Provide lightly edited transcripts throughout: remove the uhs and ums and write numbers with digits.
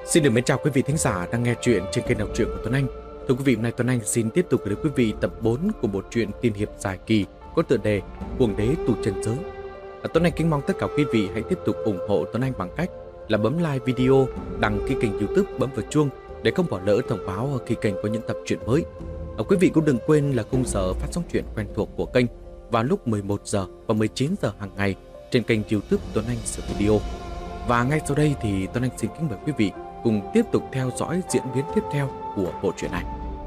Xin được mến chào quý vị thính giả đang nghe chuyện trên kênh đọc truyện của Tuấn Anh. Thưa quý vị, hôm nay Tuấn Anh xin tiếp tục gửi đến quý vị tập 4 của bộ truyện tiên hiệp dài kỳ có tựa đề Cuồng đế tù chân giới. Tuấn Anh kính mong tất cả quý vị hãy tiếp tục ủng hộ Tuấn Anh bằng cách là bấm like video, đăng ký kênh YouTube, bấm vào chuông để không bỏ lỡ thông báo khi kênh có những tập truyện mới. Quý vị cũng đừng quên là khung giờ phát sóng truyện quen thuộc của kênh vào lúc 11 giờ và 19 giờ hàng ngày trên kênh YouTube Tuấn Anh Sửa Video. Và ngay sau đây thì Tuấn Anh xin kính mời quý vị cùng tiếp tục theo dõi diễn biến tiếp theo của bộ truyện này.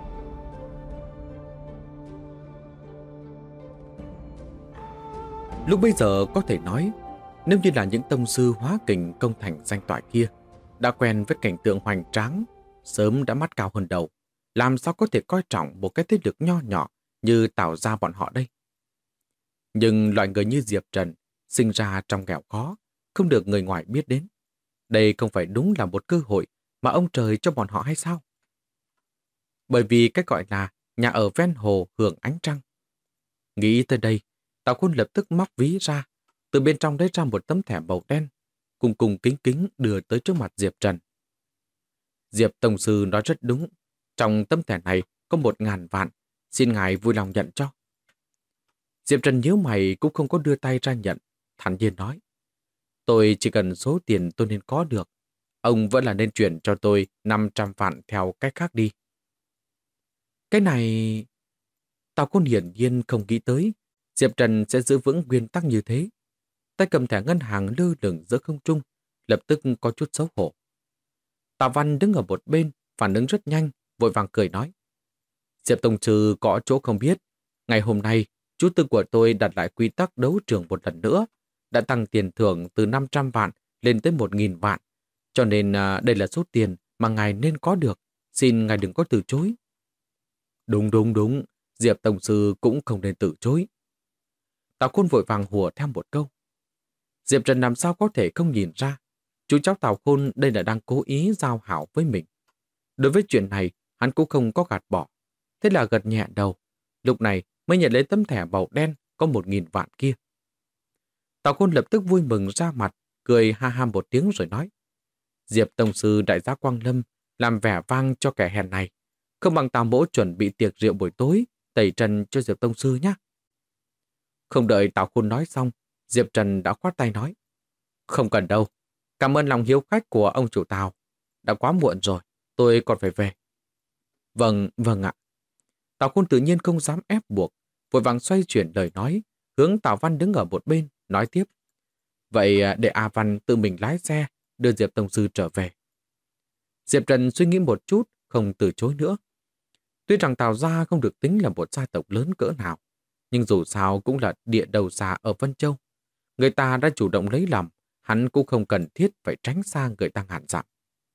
Lúc bây giờ có thể nói, nếu như là những tông sư hóa kình công thành danh toại kia đã quen với cảnh tượng hoành tráng, sớm đã mắt cao hơn đầu, làm sao có thể coi trọng một cái thế lực nho nhỏ như Tào gia bọn họ đây. Nhưng loại người như Diệp Trần sinh ra trong nghèo khó, không được người ngoài biết đến. Đây không phải đúng là một cơ hội mà ông trời cho bọn họ hay sao? Bởi vì cái gọi là nhà ở ven hồ hưởng ánh trăng. Nghĩ tới đây, Tào Khôn lập tức móc ví ra, từ bên trong lấy ra một tấm thẻ màu đen, cùng cùng kính kính đưa tới trước mặt Diệp Trần. Diệp Tổng sư nói rất đúng, trong tấm thẻ này có 1.000 vạn, xin ngài vui lòng nhận cho. Diệp Trần nhíu mày cũng không có đưa tay ra nhận, thản nhiên nói. Tôi chỉ cần số tiền tôi nên có được. Ông vẫn là nên chuyển cho tôi 500 vạn theo cách khác đi. Cái này... Tào Khôn hiển nhiên không nghĩ tới Diệp Trần sẽ giữ vững nguyên tắc như thế. Tay cầm thẻ ngân hàng lơ lửng giữa không trung, lập tức có chút xấu hổ. Tào Văn đứng ở một bên, phản ứng rất nhanh, vội vàng cười nói. Diệp Tổng sư có chỗ không biết. Ngày hôm nay, chú tư của tôi đặt lại quy tắc đấu trường một lần nữa, đã tăng tiền thưởng từ 500 vạn lên tới 1.000 vạn. Cho nên đây là số tiền mà ngài nên có được. Xin ngài đừng có từ chối. Đúng. Diệp Tổng sư cũng không nên từ chối. Tào Khôn vội vàng hùa theo một câu. Diệp Trần làm sao có thể không nhìn ra. Chú cháu Tào Khôn đây là đang cố ý giao hảo với mình. Đối với chuyện này, hắn cũng không có gạt bỏ. Thế là gật nhẹ đầu. Lúc này mới nhận lấy tấm thẻ màu đen có 1.000 vạn kia. Tào Khôn lập tức vui mừng ra mặt, cười ha ha một tiếng rồi nói. Diệp Tổng sư đại gia Quang Lâm làm vẻ vang cho kẻ hèn này. Không bằng Tào mỗ chuẩn bị tiệc rượu buổi tối, tẩy trần cho Diệp Tổng sư nhé. Không đợi Tào Khôn nói xong, Diệp Trần đã khoát tay nói. Không cần đâu, cảm ơn lòng hiếu khách của ông chủ Tào. Đã quá muộn rồi, tôi còn phải về. Vâng ạ. Tào Khôn tự nhiên không dám ép buộc, vội vàng xoay chuyển lời nói, hướng Tào Văn đứng ở một bên, nói tiếp. Vậy để A Văn tự mình lái xe, đưa Diệp Tổng sư trở về. Diệp Trần suy nghĩ một chút, không từ chối nữa. Tuy rằng Tào gia không được tính là một gia tộc lớn cỡ nào, nhưng dù sao cũng là địa đầu xa ở Vân Châu. Người ta đã chủ động lấy lòng, hắn cũng không cần thiết phải tránh xa người ta ngàn dặm.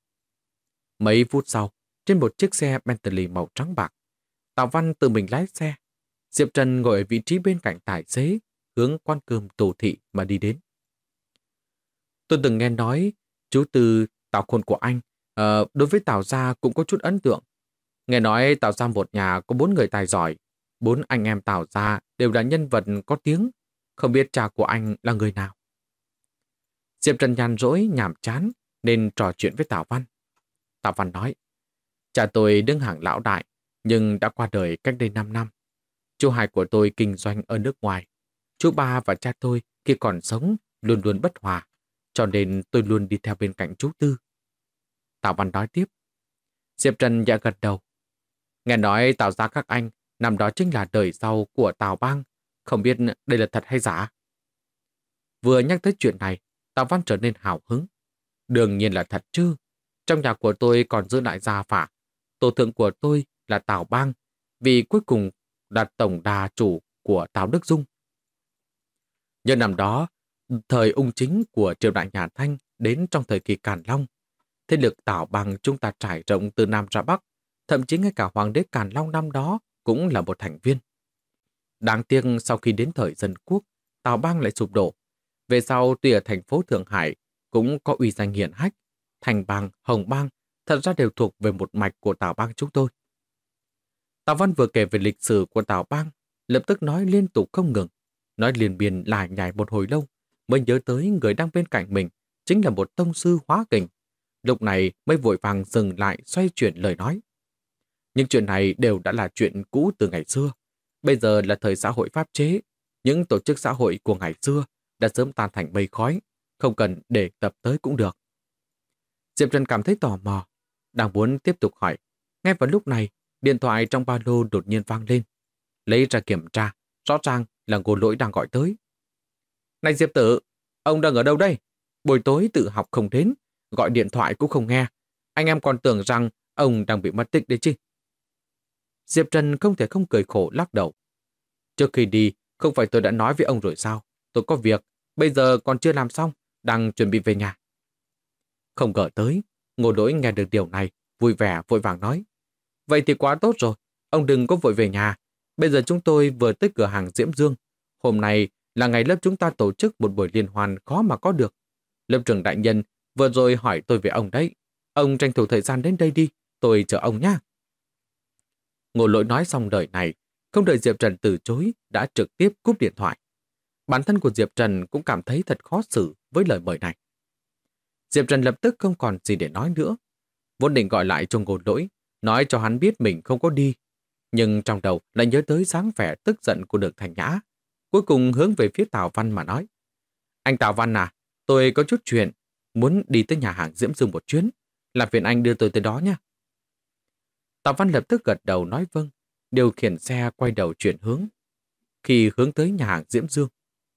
Mấy phút sau, trên một chiếc xe Bentley màu trắng bạc, Tào Văn tự mình lái xe. Diệp Trần ngồi ở vị trí bên cạnh tài xế, hướng quán cơm Tô Thị mà đi đến. Tôi từng nghe nói, chú Tư Tào Khôn của anh, đối với Tào gia cũng có chút ấn tượng. Nghe nói Tào gia một nhà có 4 người tài giỏi, 4 anh em Tào gia đều là nhân vật có tiếng, không biết cha của anh là người nào. Diệp Trần nhàn rỗi nhàm chán nên trò chuyện với Tào Văn. Tào Văn nói, cha tôi đứng hàng lão đại, nhưng đã qua đời cách đây 5 năm. Chú hai của tôi kinh doanh ở nước ngoài. Chú ba và cha tôi khi còn sống luôn luôn bất hòa, cho nên tôi luôn đi theo bên cạnh chú Tư. Tào Văn nói tiếp. Diệp Trần dạ gật đầu. Nghe nói Tào gia các anh năm đó chính là đời sau của Tào Bang, không biết đây là thật hay giả. Vừa nhắc tới chuyện này, Tào Văn trở nên hào hứng. Đương nhiên là thật chứ. Trong nhà của tôi còn giữ lại gia phả. Tổ thượng của tôi là Tào Bang, vì cuối cùng là tổng đà chủ của Tào Đức Dung. Nhân năm đó, thời ung chính của triều đại nhà Thanh đến trong thời kỳ Càn Long, thế lực Tào Bang chúng ta trải rộng từ Nam ra Bắc, thậm chí ngay cả hoàng đế Càn Long năm đó cũng là một thành viên. Đáng tiếc sau khi đến thời Dân Quốc, Tào Bang lại sụp đổ. Về sau tuy ở thành phố Thượng Hải cũng có uy danh hiển hách, Thành Bang, Hồng Bang thật ra đều thuộc về một mạch của Tào Bang chúng tôi. Tào Văn vừa kể về lịch sử của Tào Bang, lập tức nói liên tục không ngừng, nói liền biên lải nhải một hồi lâu, mới nhớ tới người đang bên cạnh mình chính là một tông sư hóa kình. lúc này mới vội vàng dừng lại xoay chuyển lời nói. Những chuyện này đều đã là chuyện cũ từ ngày xưa. Bây giờ là thời xã hội pháp chế. Những tổ chức xã hội của ngày xưa đã sớm tan thành mây khói, không cần để tập tới cũng được. Diệp Trần cảm thấy tò mò, đang muốn tiếp tục hỏi. Ngay vào lúc này, điện thoại trong ba lô đột nhiên vang lên. Lấy ra kiểm tra, rõ ràng là Ngô Lỗi đang gọi tới. Này Diệp Tử, ông đang ở đâu đây? Buổi tối tự học không đến, gọi điện thoại cũng không nghe. Anh em còn tưởng rằng ông đang bị mất tích đấy chứ. Diệp Trần không thể không cười khổ lắc đầu. Trước khi đi, không phải tôi đã nói với ông rồi sao? Tôi có việc, bây giờ còn chưa làm xong, đang chuẩn bị về nhà. Không ngờ tới, Ngô Lỗi nghe được điều này, vui vẻ vội vàng nói. Vậy thì quá tốt rồi, ông đừng có vội về nhà. Bây giờ chúng tôi vừa tới cửa hàng Diễm Dương. Hôm nay là ngày lớp chúng ta tổ chức một buổi liên hoan khó mà có được. Lớp trưởng đại nhân vừa rồi hỏi tôi về ông đấy. Ông tranh thủ thời gian đến đây đi, tôi chờ ông nhé. Ngô Lỗi nói xong lời này, không đợi Diệp Trần từ chối, đã trực tiếp cúp điện thoại. Bản thân của Diệp Trần cũng cảm thấy thật khó xử với lời mời này. Diệp Trần lập tức không còn gì để nói nữa. Vốn định gọi lại cho Ngô Lỗi, nói cho hắn biết mình không có đi. Nhưng trong đầu lại nhớ tới dáng vẻ tức giận của Đường Thanh Nhã. Cuối cùng hướng về phía Tào Văn mà nói. Anh Tào Văn à, tôi có chút chuyện, muốn đi tới nhà hàng Diễm Dương một chuyến. Làm phiền anh đưa tôi tới đó nha. Tào Văn lập tức gật đầu nói vâng, điều khiển xe quay đầu chuyển hướng. Khi hướng tới nhà hàng Diễm Dương.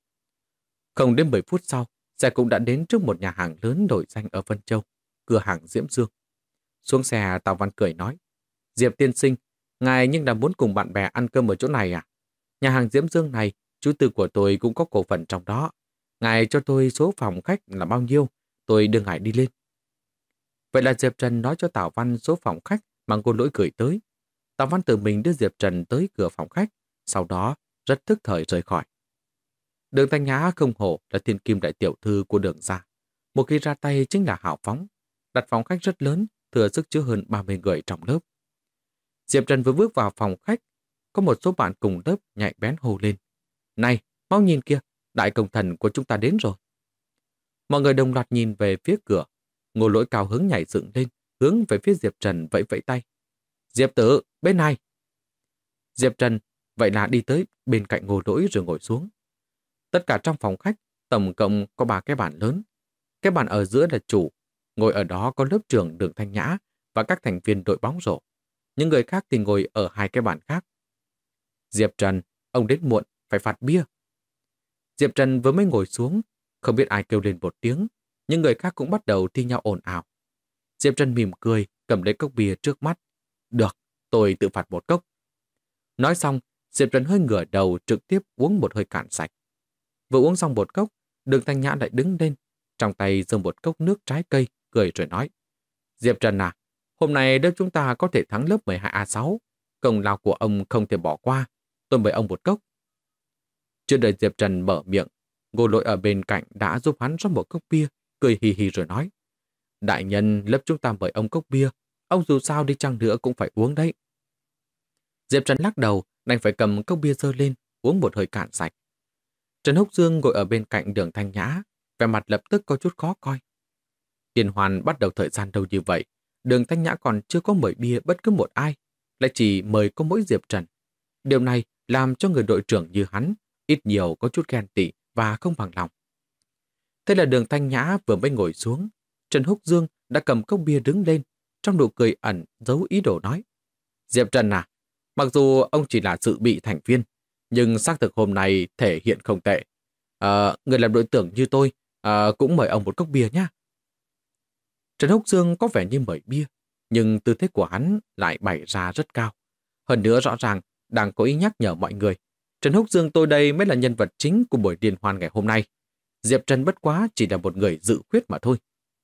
Không đến 10 phút sau, xe cũng đã đến trước một nhà hàng lớn nổi danh ở Vân Châu, cửa hàng Diễm Dương. Xuống xe, Tào Văn cười nói, Diệp tiên sinh, ngài nhưng đã muốn cùng bạn bè ăn cơm ở chỗ này à? Nhà hàng Diễm Dương này, chú tư của tôi cũng có cổ phần trong đó. Ngài cho tôi số phòng khách là bao nhiêu, tôi đưa ngài đi lên. Vậy là Diệp Trần nói cho Tào Văn số phòng khách mà Ngô Lỗi gửi tới. Tào Văn tự mình đưa Diệp Trần tới cửa phòng khách, sau đó rất tức thời rời khỏi. Đường Thanh Nhã không hổ là thiên kim đại tiểu thư của Đường gia. Một khi ra tay chính là hào phóng, đặt phòng khách rất lớn, thừa sức chứa hơn 30 người trong lớp. Diệp Trần vừa bước vào phòng khách, có một số bạn cùng lớp nhạy bén hô lên. Này, mau nhìn kìa, đại công thần của chúng ta đến rồi. Mọi người đồng loạt nhìn về phía cửa. Ngô Lỗi cao hứng nhảy dựng lên, hướng về phía Diệp Trần vẫy vẫy tay. Diệp Tử, bên này. Diệp Trần vậy là đi tới bên cạnh Ngô Lỗi rồi ngồi xuống. Tất cả trong phòng khách, tổng cộng có 3 cái bàn lớn. Cái bàn ở giữa là chủ, ngồi ở đó có lớp trưởng Đường Thanh Nhã và các thành viên đội bóng rổ. Những người khác thì ngồi ở 2 cái bàn khác. Diệp Trần, ông đến muộn, phải phạt bia. Diệp Trần vừa mới ngồi xuống, không biết ai kêu lên một tiếng, những người khác cũng bắt đầu thi nhau ồn ào. Diệp Trần mỉm cười, cầm lấy cốc bia trước mắt. Được, tôi tự phạt một cốc. Nói xong, Diệp Trần hơi ngửa đầu trực tiếp uống một hơi cạn sạch. Vừa uống xong một cốc, Đường Thanh Nhã lại đứng lên, trong tay giơ một cốc nước trái cây, cười rồi nói. Diệp Trần à, hôm nay lớp chúng ta có thể thắng lớp 12A6. Công lao của ông không thể bỏ qua. Tôi mời ông một cốc. Chưa đợi Diệp Trần mở miệng, Ngô Lỗi ở bên cạnh đã giúp hắn rót một cốc bia, cười hì hì rồi nói. Đại nhân, lớp chúng ta mời ông cốc bia. Ông dù sao đi chăng nữa cũng phải uống đấy. Diệp Trần lắc đầu, đành phải cầm cốc bia dơ lên, uống một hơi cạn sạch. Trần Húc Dương ngồi ở bên cạnh Đường Thanh Nhã, vẻ mặt lập tức có chút khó coi. Liên hoan bắt đầu thời gian đâu như vậy, Đường Thanh Nhã còn chưa có mời bia bất cứ một ai, lại chỉ mời có mỗi Diệp Trần. Điều này làm cho người đội trưởng như hắn ít nhiều có chút ghen tị và không bằng lòng. Thế là Đường Thanh Nhã vừa mới ngồi xuống, Trần Húc Dương đã cầm cốc bia đứng lên, trong nụ cười ẩn giấu ý đồ nói. Diệp Trần à, mặc dù ông chỉ là dự bị thành viên, nhưng xác thực hôm nay thể hiện không tệ. Người làm đội trưởng như tôi cũng mời ông một cốc bia nhé. Trần Húc Dương có vẻ như mời bia, nhưng tư thế của hắn lại bày ra rất cao. Hơn nữa rõ ràng đang có ý nhắc nhở mọi người. Trần Húc Dương tôi đây mới là nhân vật chính của buổi liên hoan ngày hôm nay. Diệp Trần bất quá chỉ là một người dự khuyết mà thôi.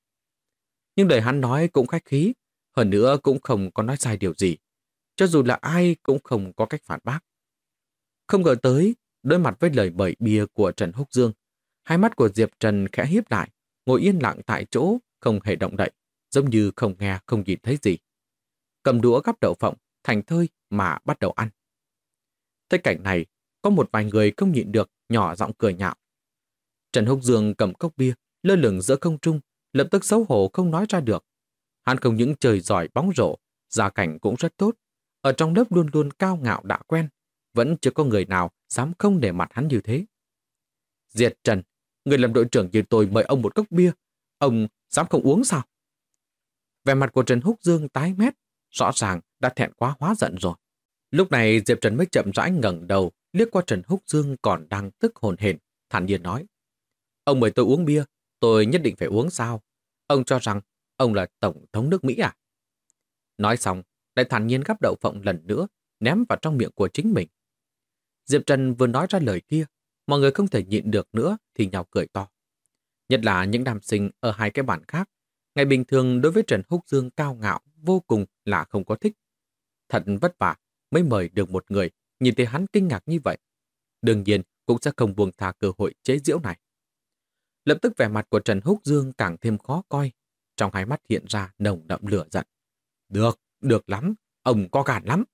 Nhưng lời hắn nói cũng khách khí, hơn nữa cũng không có nói sai điều gì. Cho dù là ai cũng không có cách phản bác. Không ngờ tới, đối mặt với lời mời bia của Trần Húc Dương, hai mắt của Diệp Trần khẽ híp lại, ngồi yên lặng tại chỗ, không hề động đậy, giống như không nghe không nhìn thấy gì. Cầm đũa gắp đậu phộng, thành thơi mà bắt đầu ăn. Thấy cảnh này, có một vài người không nhịn được, nhỏ giọng cười nhạo. Trần Húc Dương cầm cốc bia, lơ lửng giữa không trung, lập tức xấu hổ không nói ra được, Hắn không những chơi giỏi bóng rổ, gia cảnh cũng rất tốt. Ở trong lớp luôn luôn cao ngạo đã quen, vẫn chưa có người nào dám không để mặt hắn như thế. Diệt Trần, người làm đội trưởng như tôi mời ông một cốc bia, ông dám không uống sao? Vẻ mặt của Trần Húc Dương tái mét, rõ ràng đã thẹn quá hóa giận rồi. Lúc này Diệp Trần mới chậm rãi ngẩng đầu, liếc qua Trần Húc Dương còn đang tức hồn hển, thản nhiên nói: Ông mời tôi uống bia, tôi nhất định phải uống sao? Ông cho rằng ông là tổng thống nước Mỹ à? Nói xong, lại thản nhiên gắp đậu phộng lần nữa, ném vào trong miệng của chính mình. Diệp Trần vừa nói ra lời kia, mọi người không thể nhịn được nữa thì nhào cười to. Nhất là những nam sinh ở hai cái bản khác, ngày bình thường đối với Trần Húc Dương cao ngạo vô cùng là không có thích. Thật vất vả mới mời được một người nhìn thấy hắn kinh ngạc như vậy. Đương nhiên cũng sẽ không buông tha cơ hội chế giễu này. Lập tức vẻ mặt của Trần Húc Dương càng thêm khó coi, trong hai mắt hiện ra nồng đậm lửa giận. Được lắm, ông có gan lắm.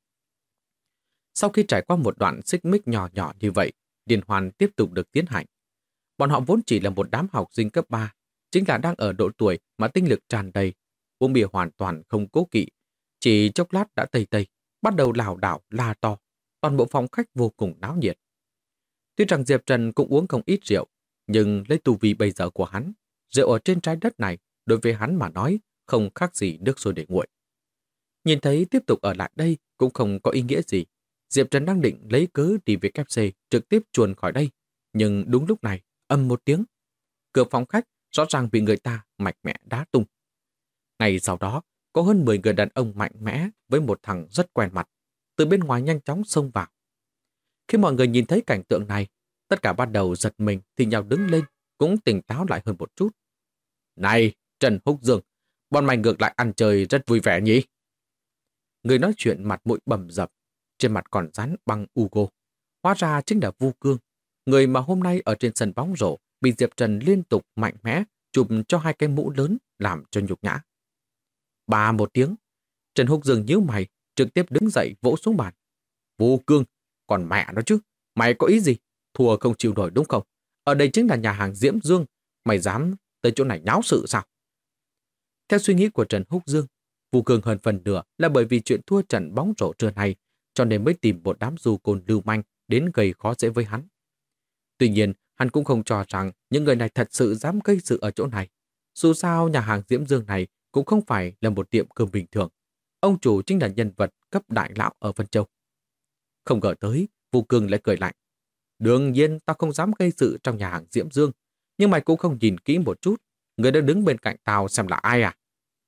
Sau khi trải qua một đoạn xích mích nhỏ nhỏ như vậy, liên hoan tiếp tục được tiến hành. Bọn họ vốn chỉ là một đám học sinh cấp 3, chính là đang ở độ tuổi mà tinh lực tràn đầy, uống bia hoàn toàn không cố kỵ, chỉ chốc lát đã tây tây, bắt đầu lảo đảo la to, toàn bộ phòng khách vô cùng náo nhiệt. Tuy rằng Diệp Trần cũng uống không ít rượu, nhưng lấy tu vi bây giờ của hắn, rượu ở trên trái đất này đối với hắn mà nói không khác gì nước sôi để nguội. Nhìn thấy tiếp tục ở lại đây cũng không có ý nghĩa gì. Diệp Trần đang định lấy cớ đi về KFC trực tiếp chuồn khỏi đây, nhưng đúng lúc này, ầm một tiếng, cửa phòng khách rõ ràng bị người ta mạnh mẽ đá tung. Ngay sau đó, có hơn 10 người đàn ông mạnh mẽ với một thằng rất quen mặt, từ bên ngoài nhanh chóng xông vào. Khi mọi người nhìn thấy cảnh tượng này, tất cả bắt đầu giật mình thì nhau đứng lên, cũng tỉnh táo lại hơn một chút. Này, Trần Húc Dương, bọn mày ngược lại ăn chơi rất vui vẻ nhỉ? Người nói chuyện mặt mũi bầm dập, trên mặt còn dán băng Ugo. Hóa ra chính là Vu Cương, người mà hôm nay ở trên sân bóng rổ bị Diệp Trần liên tục mạnh mẽ chụp cho hai cái mũ lớn làm cho nhục nhã. Bà một tiếng, Trần Húc Dương nhíu mày, trực tiếp đứng dậy vỗ xuống bàn. Vu Cương, còn mẹ nó chứ, mày có ý gì? Thua không chịu nổi đúng không? Ở đây chính là nhà hàng Diễm Dương, mày dám tới chỗ này nháo sự sao? Theo suy nghĩ của Trần Húc Dương, Vu Cương hơn phần nửa là bởi vì chuyện thua trận bóng rổ trưa này, cho nên mới tìm một đám du côn lưu manh đến gây khó dễ với hắn. Tuy nhiên, hắn cũng không cho rằng những người này thật sự dám gây sự ở chỗ này. Dù sao, nhà hàng Diễm Dương này cũng không phải là một tiệm cơm bình thường. Ông chủ chính là nhân vật cấp đại lão ở Vân Châu. Không ngờ tới, Vu Cương lại cười lạnh. Đương nhiên tao không dám gây sự trong nhà hàng Diễm Dương, nhưng mày cũng không nhìn kỹ một chút. Người đang đứng bên cạnh tao xem là ai à?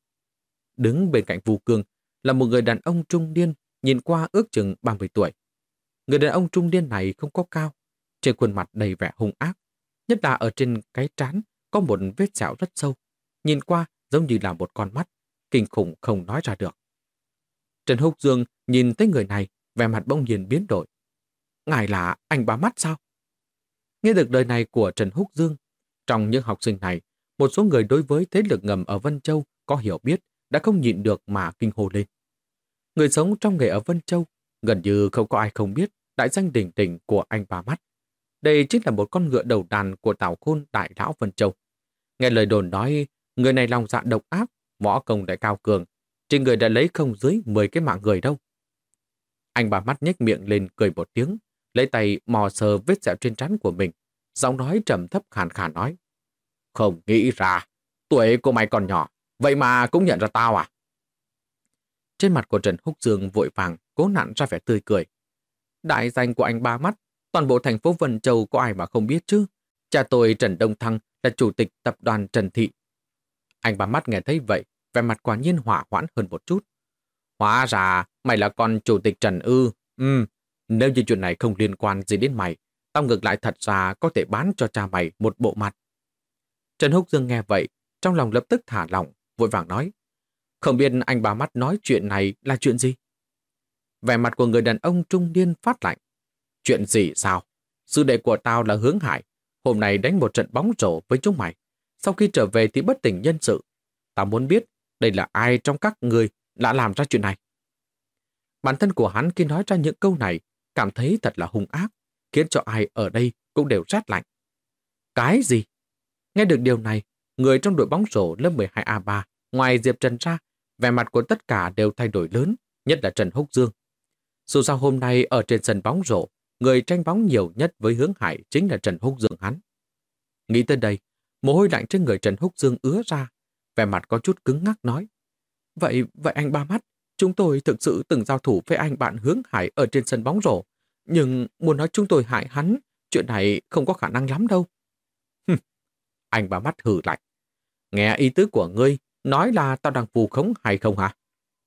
Đứng bên cạnh Vu Cương là một người đàn ông trung niên, nhìn qua ước chừng 30 tuổi. Người đàn ông trung niên này không có cao, trên khuôn mặt đầy vẻ hung ác, nhất là ở trên cái trán có một vết sẹo rất sâu, nhìn qua giống như là một con mắt, kinh khủng không nói ra được. Trần Húc Dương nhìn thấy người này, vẻ mặt bỗng nhiên biến đổi. Ngài là anh Ba Mắt sao? Nghe được lời này của Trần Húc Dương, trong những học sinh này, một số người đối với thế lực ngầm ở Vân Châu có hiểu biết đã không nhịn được mà kinh hô lên. Người sống trong nghề ở Vân Châu, gần như không có ai không biết đại danh đỉnh đỉnh của anh Ba Mắt. Đây chính là một con ngựa đầu đàn của Tào Khôn đại lão Vân Châu. Nghe lời đồn nói, người này lòng dạ độc ác, võ công đại cao cường, trên người đã lấy không dưới 10 cái mạng người đâu. Anh Ba Mắt nhếch miệng lên cười một tiếng, lấy tay mò sờ vết sẹo trên trán của mình, giọng nói trầm thấp khàn khàn nói. Không nghĩ ra, tuổi của mày còn nhỏ, vậy mà cũng nhận ra tao à? Trên mặt của Trần Húc Dương vội vàng cố nặn ra vẻ tươi cười. Đại danh của anh Ba Mắt, toàn bộ thành phố Vân Châu có ai mà không biết chứ? Cha tôi Trần Đông Thăng là chủ tịch tập đoàn Trần Thị. Anh Ba Mắt nghe thấy vậy, vẻ mặt quả nhiên hỏa hoãn hơn một chút. Hóa ra mày là con chủ tịch Trần ư? Nếu như chuyện này không liên quan gì đến mày, tao ngược lại thật ra có thể bán cho cha mày một bộ mặt. Trần Húc Dương nghe vậy, trong lòng lập tức thả lỏng, vội vàng nói. Không biết anh Ba Mắt nói chuyện này là chuyện gì? Vẻ mặt của người đàn ông trung niên phát lạnh. Chuyện gì sao? Sư đệ của tao là Hướng Hải, hôm nay đánh một trận bóng rổ với chúng mày. Sau khi trở về thì bất tỉnh nhân sự. Tao muốn biết đây là ai trong các người đã làm ra chuyện này. Bản thân của hắn khi nói ra những câu này cảm thấy thật là hung ác, khiến cho ai ở đây cũng đều rát lạnh. Cái gì? Nghe được điều này, người trong đội bóng rổ lớp 12A3 ngoài Diệp Trần ra Vẻ mặt của tất cả đều thay đổi lớn, nhất là Trần Húc Dương. Dù sao hôm nay ở trên sân bóng rổ, người tranh bóng nhiều nhất với Hướng Hải chính là Trần Húc Dương hắn. Nghĩ tới đây, mồ hôi lạnh trên người Trần Húc Dương ứa ra, vẻ mặt có chút cứng ngắc nói. Vậy anh Ba Mắt, chúng tôi thực sự từng giao thủ với anh bạn Hướng Hải ở trên sân bóng rổ, nhưng muốn nói chúng tôi hại hắn, chuyện này không có khả năng lắm đâu. Anh Ba Mắt hừ lạnh. Nghe ý tứ của ngươi, nói là tao đang vù khống hay không hả?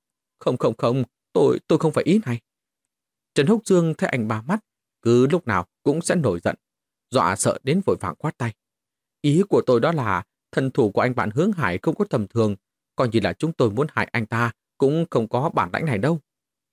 Không, tôi không phải ý này. Trần Húc Dương thấy anh Ba Mắt, cứ lúc nào cũng sẽ nổi giận, dọa sợ đến vội vàng quát tay. Ý của tôi đó là thân thủ của anh bạn Hướng Hải không có tầm thường, coi như là chúng tôi muốn hại anh ta cũng không có bản lãnh này đâu.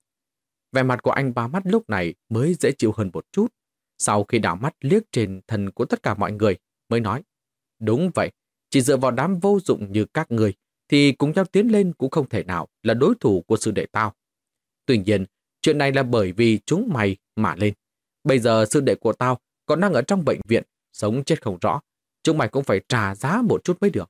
Vẻ mặt của anh Ba Mắt lúc này mới dễ chịu hơn một chút. Sau khi đảo mắt liếc trên thân của tất cả mọi người, mới nói. Đúng vậy, chỉ dựa vào đám vô dụng như các người, thì cùng nhau tiến lên cũng không thể nào là đối thủ của sư đệ tao. Tuy nhiên, chuyện này là bởi vì chúng mày mà lên. Bây giờ sư đệ của tao còn đang ở trong bệnh viện, sống chết không rõ. Chúng mày cũng phải trả giá một chút mới được.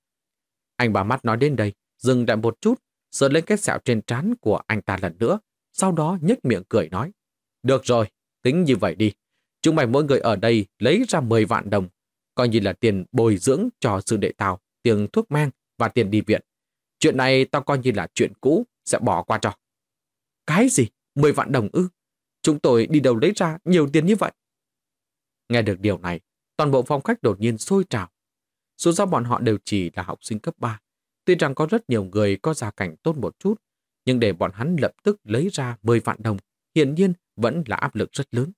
Anh Ba Mắt nói đến đây, dừng lại một chút, sờ lên cái sẹo trên trán của anh ta lần nữa, sau đó nhếch miệng cười nói. Được rồi, tính như vậy đi. Chúng mày mỗi người ở đây lấy ra 10 vạn đồng, coi như là tiền bồi dưỡng cho sư đệ tao, tiền thuốc men và tiền đi viện. Chuyện này tao coi như là chuyện cũ, sẽ bỏ qua cho. Cái gì? 10 vạn đồng ư? Chúng tôi đi đâu lấy ra nhiều tiền như vậy? Nghe được điều này, toàn bộ phòng khách đột nhiên sôi trào. Dù sao bọn họ đều chỉ là học sinh cấp 3. Tuy rằng có rất nhiều người có gia cảnh tốt một chút, nhưng để bọn hắn lập tức lấy ra 10 vạn đồng, hiển nhiên vẫn là áp lực rất lớn.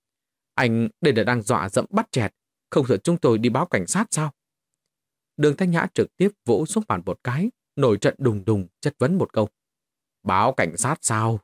Anh đây là đang dọa dẫm bắt chẹt, không sợ chúng tôi đi báo cảnh sát sao? Đường Thanh Nhã trực tiếp vỗ xuống bàn một cái, nổi trận đùng đùng chất vấn một câu. Báo cảnh sát sao?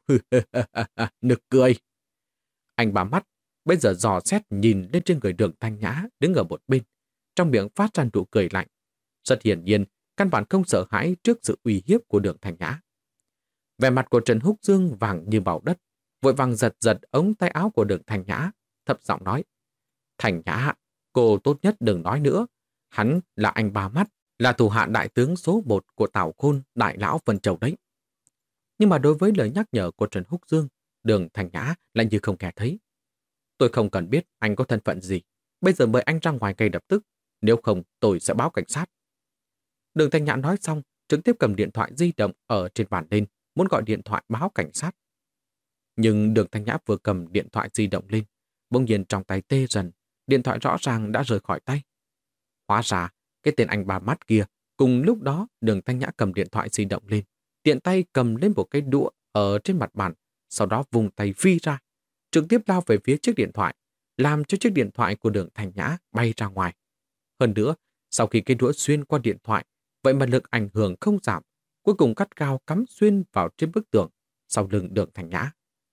Nực cười. Anh Ba Mắt bây giờ dò xét nhìn lên trên người Đường Thanh Nhã đứng ở một bên, trong miệng phát ra nụ cười lạnh. Rất hiển nhiên, căn bản không sợ hãi trước sự uy hiếp của Đường Thanh Nhã. Vẻ mặt của Trần Húc Dương vàng như bào đất, vội vàng giật giật ống tay áo của Đường Thanh Nhã, thấp giọng nói. Thanh Nhã, cô tốt nhất đừng nói nữa. Hắn là anh Ba Mắt, là thủ hạ đại tướng số 1 của Tào Khôn, đại lão Vân Châu đấy. Nhưng mà đối với lời nhắc nhở của Trần Húc Dương, Đường Thanh Nhã lại như không nghe thấy. Tôi không cần biết anh có thân phận gì. Bây giờ mời anh ra ngoài ngay lập tức. Nếu không, tôi sẽ báo cảnh sát. Đường Thanh Nhã nói xong, trực tiếp cầm điện thoại di động ở trên bàn lên, muốn gọi điện thoại báo cảnh sát. Nhưng Đường Thanh Nhã vừa cầm điện thoại di động lên, bỗng nhiên trong tay tê dần, điện thoại rõ ràng đã rời khỏi tay. Hóa ra, cái tên anh Ba Mắt kia, cùng lúc đó Đường Thanh Nhã cầm điện thoại di động lên, tiện tay cầm lên một cái đũa ở trên mặt bàn, sau đó vùng tay phi ra, trực tiếp lao về phía chiếc điện thoại, làm cho chiếc điện thoại của Đường Thanh Nhã bay ra ngoài. Hơn nữa, sau khi cái đũa xuyên qua điện thoại, vậy mà lực ảnh hưởng không giảm, cuối cùng cắt cao cắm xuyên vào trên bức tường sau lưng Đường Thanh Nhã.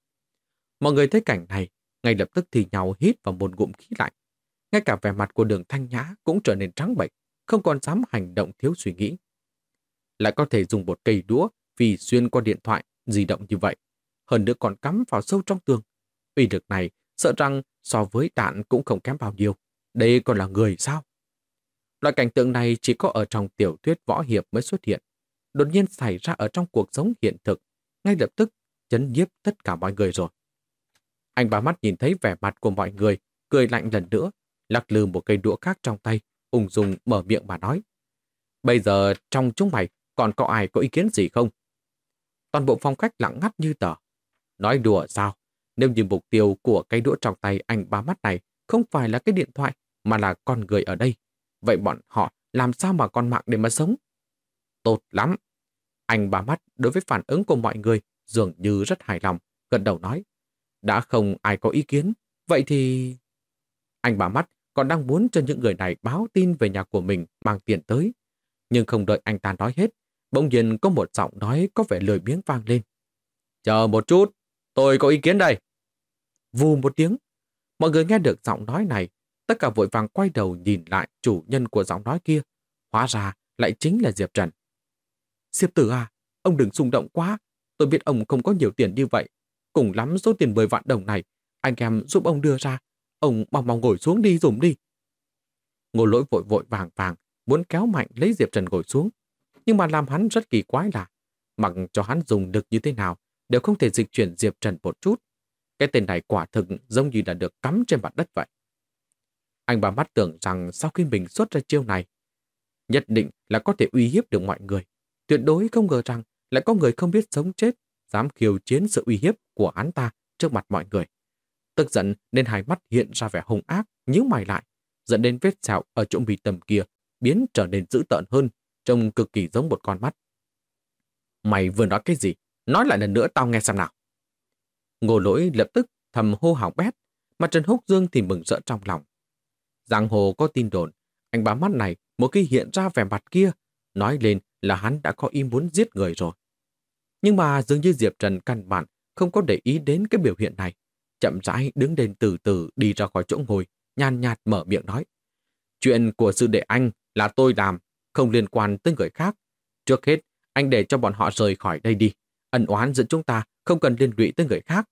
Mọi người thấy cảnh này, ngay lập tức thì nhau hít vào một ngụm khí lạnh. Ngay cả vẻ mặt của Đường Thanh Nhã cũng trở nên trắng bệch, không còn dám hành động thiếu suy nghĩ. Lại có thể dùng một cây đũa vì xuyên qua điện thoại di động như vậy, hơn nữa còn cắm vào sâu trong tường. Uy lực này sợ rằng so với đạn cũng không kém bao nhiêu. Đây còn là người sao? Loại cảnh tượng này chỉ có ở trong tiểu thuyết võ hiệp mới xuất hiện. Đột nhiên xảy ra ở trong cuộc sống hiện thực, ngay lập tức chấn nhiếp tất cả mọi người rồi. Anh Ba Mắt nhìn thấy vẻ mặt của mọi người, cười lạnh lần nữa, lắc lư một cây đũa khác trong tay, ung dung mở miệng mà nói. Bây giờ trong chúng mày còn có ai có ý kiến gì không? Toàn bộ phòng khách lặng ngắt như tờ. Nói đùa sao? Nếu như mục tiêu của cây đũa trong tay anh Ba Mắt này không phải là cái điện thoại mà là con người ở đây, vậy bọn họ làm sao mà còn mạng để mà sống? Tốt lắm. Anh Ba Mắt đối với phản ứng của mọi người dường như rất hài lòng, gật đầu nói. Đã không ai có ý kiến, vậy thì... Anh Ba Mắt còn đang muốn cho những người này báo tin về nhà của mình mang tiền tới. Nhưng không đợi anh ta nói hết, bỗng nhiên có một giọng nói có vẻ lười biếng vang lên. Chờ một chút, tôi có ý kiến đây. Vù một tiếng, mọi người nghe được giọng nói này, tất cả vội vàng quay đầu nhìn lại chủ nhân của giọng nói kia. Hóa ra lại chính là Diệp Trần. Diệp Tử à, ông đừng xung động quá. Tôi biết ông không có nhiều tiền như vậy. Cùng lắm số tiền 10 vạn đồng này, anh em giúp ông đưa ra. Ông mau mau ngồi xuống đi dùng đi. Ngô Lỗi vội vội vàng vàng muốn kéo mạnh lấy Diệp Trần ngồi xuống. Nhưng mà làm hắn rất kỳ quái là mặc cho hắn dùng lực như thế nào, đều không thể dịch chuyển Diệp Trần một chút. Cái tên này quả thực giống như là được cắm trên mặt đất vậy. Anh ba mắt tưởng rằng sau khi mình xuất ra chiêu này, nhất định là có thể uy hiếp được mọi người. Tuyệt đối không ngờ rằng lại có người không biết sống chết, dám khiêu chiến sự uy hiếp của hắn ta trước mặt mọi người. Tức giận nên hai mắt hiện ra vẻ hung ác, nhíu mày lại, dẫn đến vết sẹo ở chỗ mi tâm kia biến trở nên dữ tợn hơn, trông cực kỳ giống một con mắt. Mày vừa nói cái gì? Nói lại lần nữa tao nghe xem nào. Ngô Lỗi lập tức thầm hô hào bét, mà Trần Húc Dương thì mừng rỡ trong lòng. Giang hồ có tin đồn, anh bá mắt này một khi hiện ra vẻ mặt kia, nói lên là hắn đã có ý muốn giết người rồi. Nhưng mà dường như Diệp Trần căn bản không có để ý đến cái biểu hiện này. Chậm rãi đứng lên từ từ đi ra khỏi chỗ ngồi, nhàn nhạt mở miệng nói. Chuyện của sư đệ anh là tôi làm, không liên quan tới người khác. Trước hết, anh để cho bọn họ rời khỏi đây đi. Ân oán giữa chúng ta không cần liên lụy tới người khác.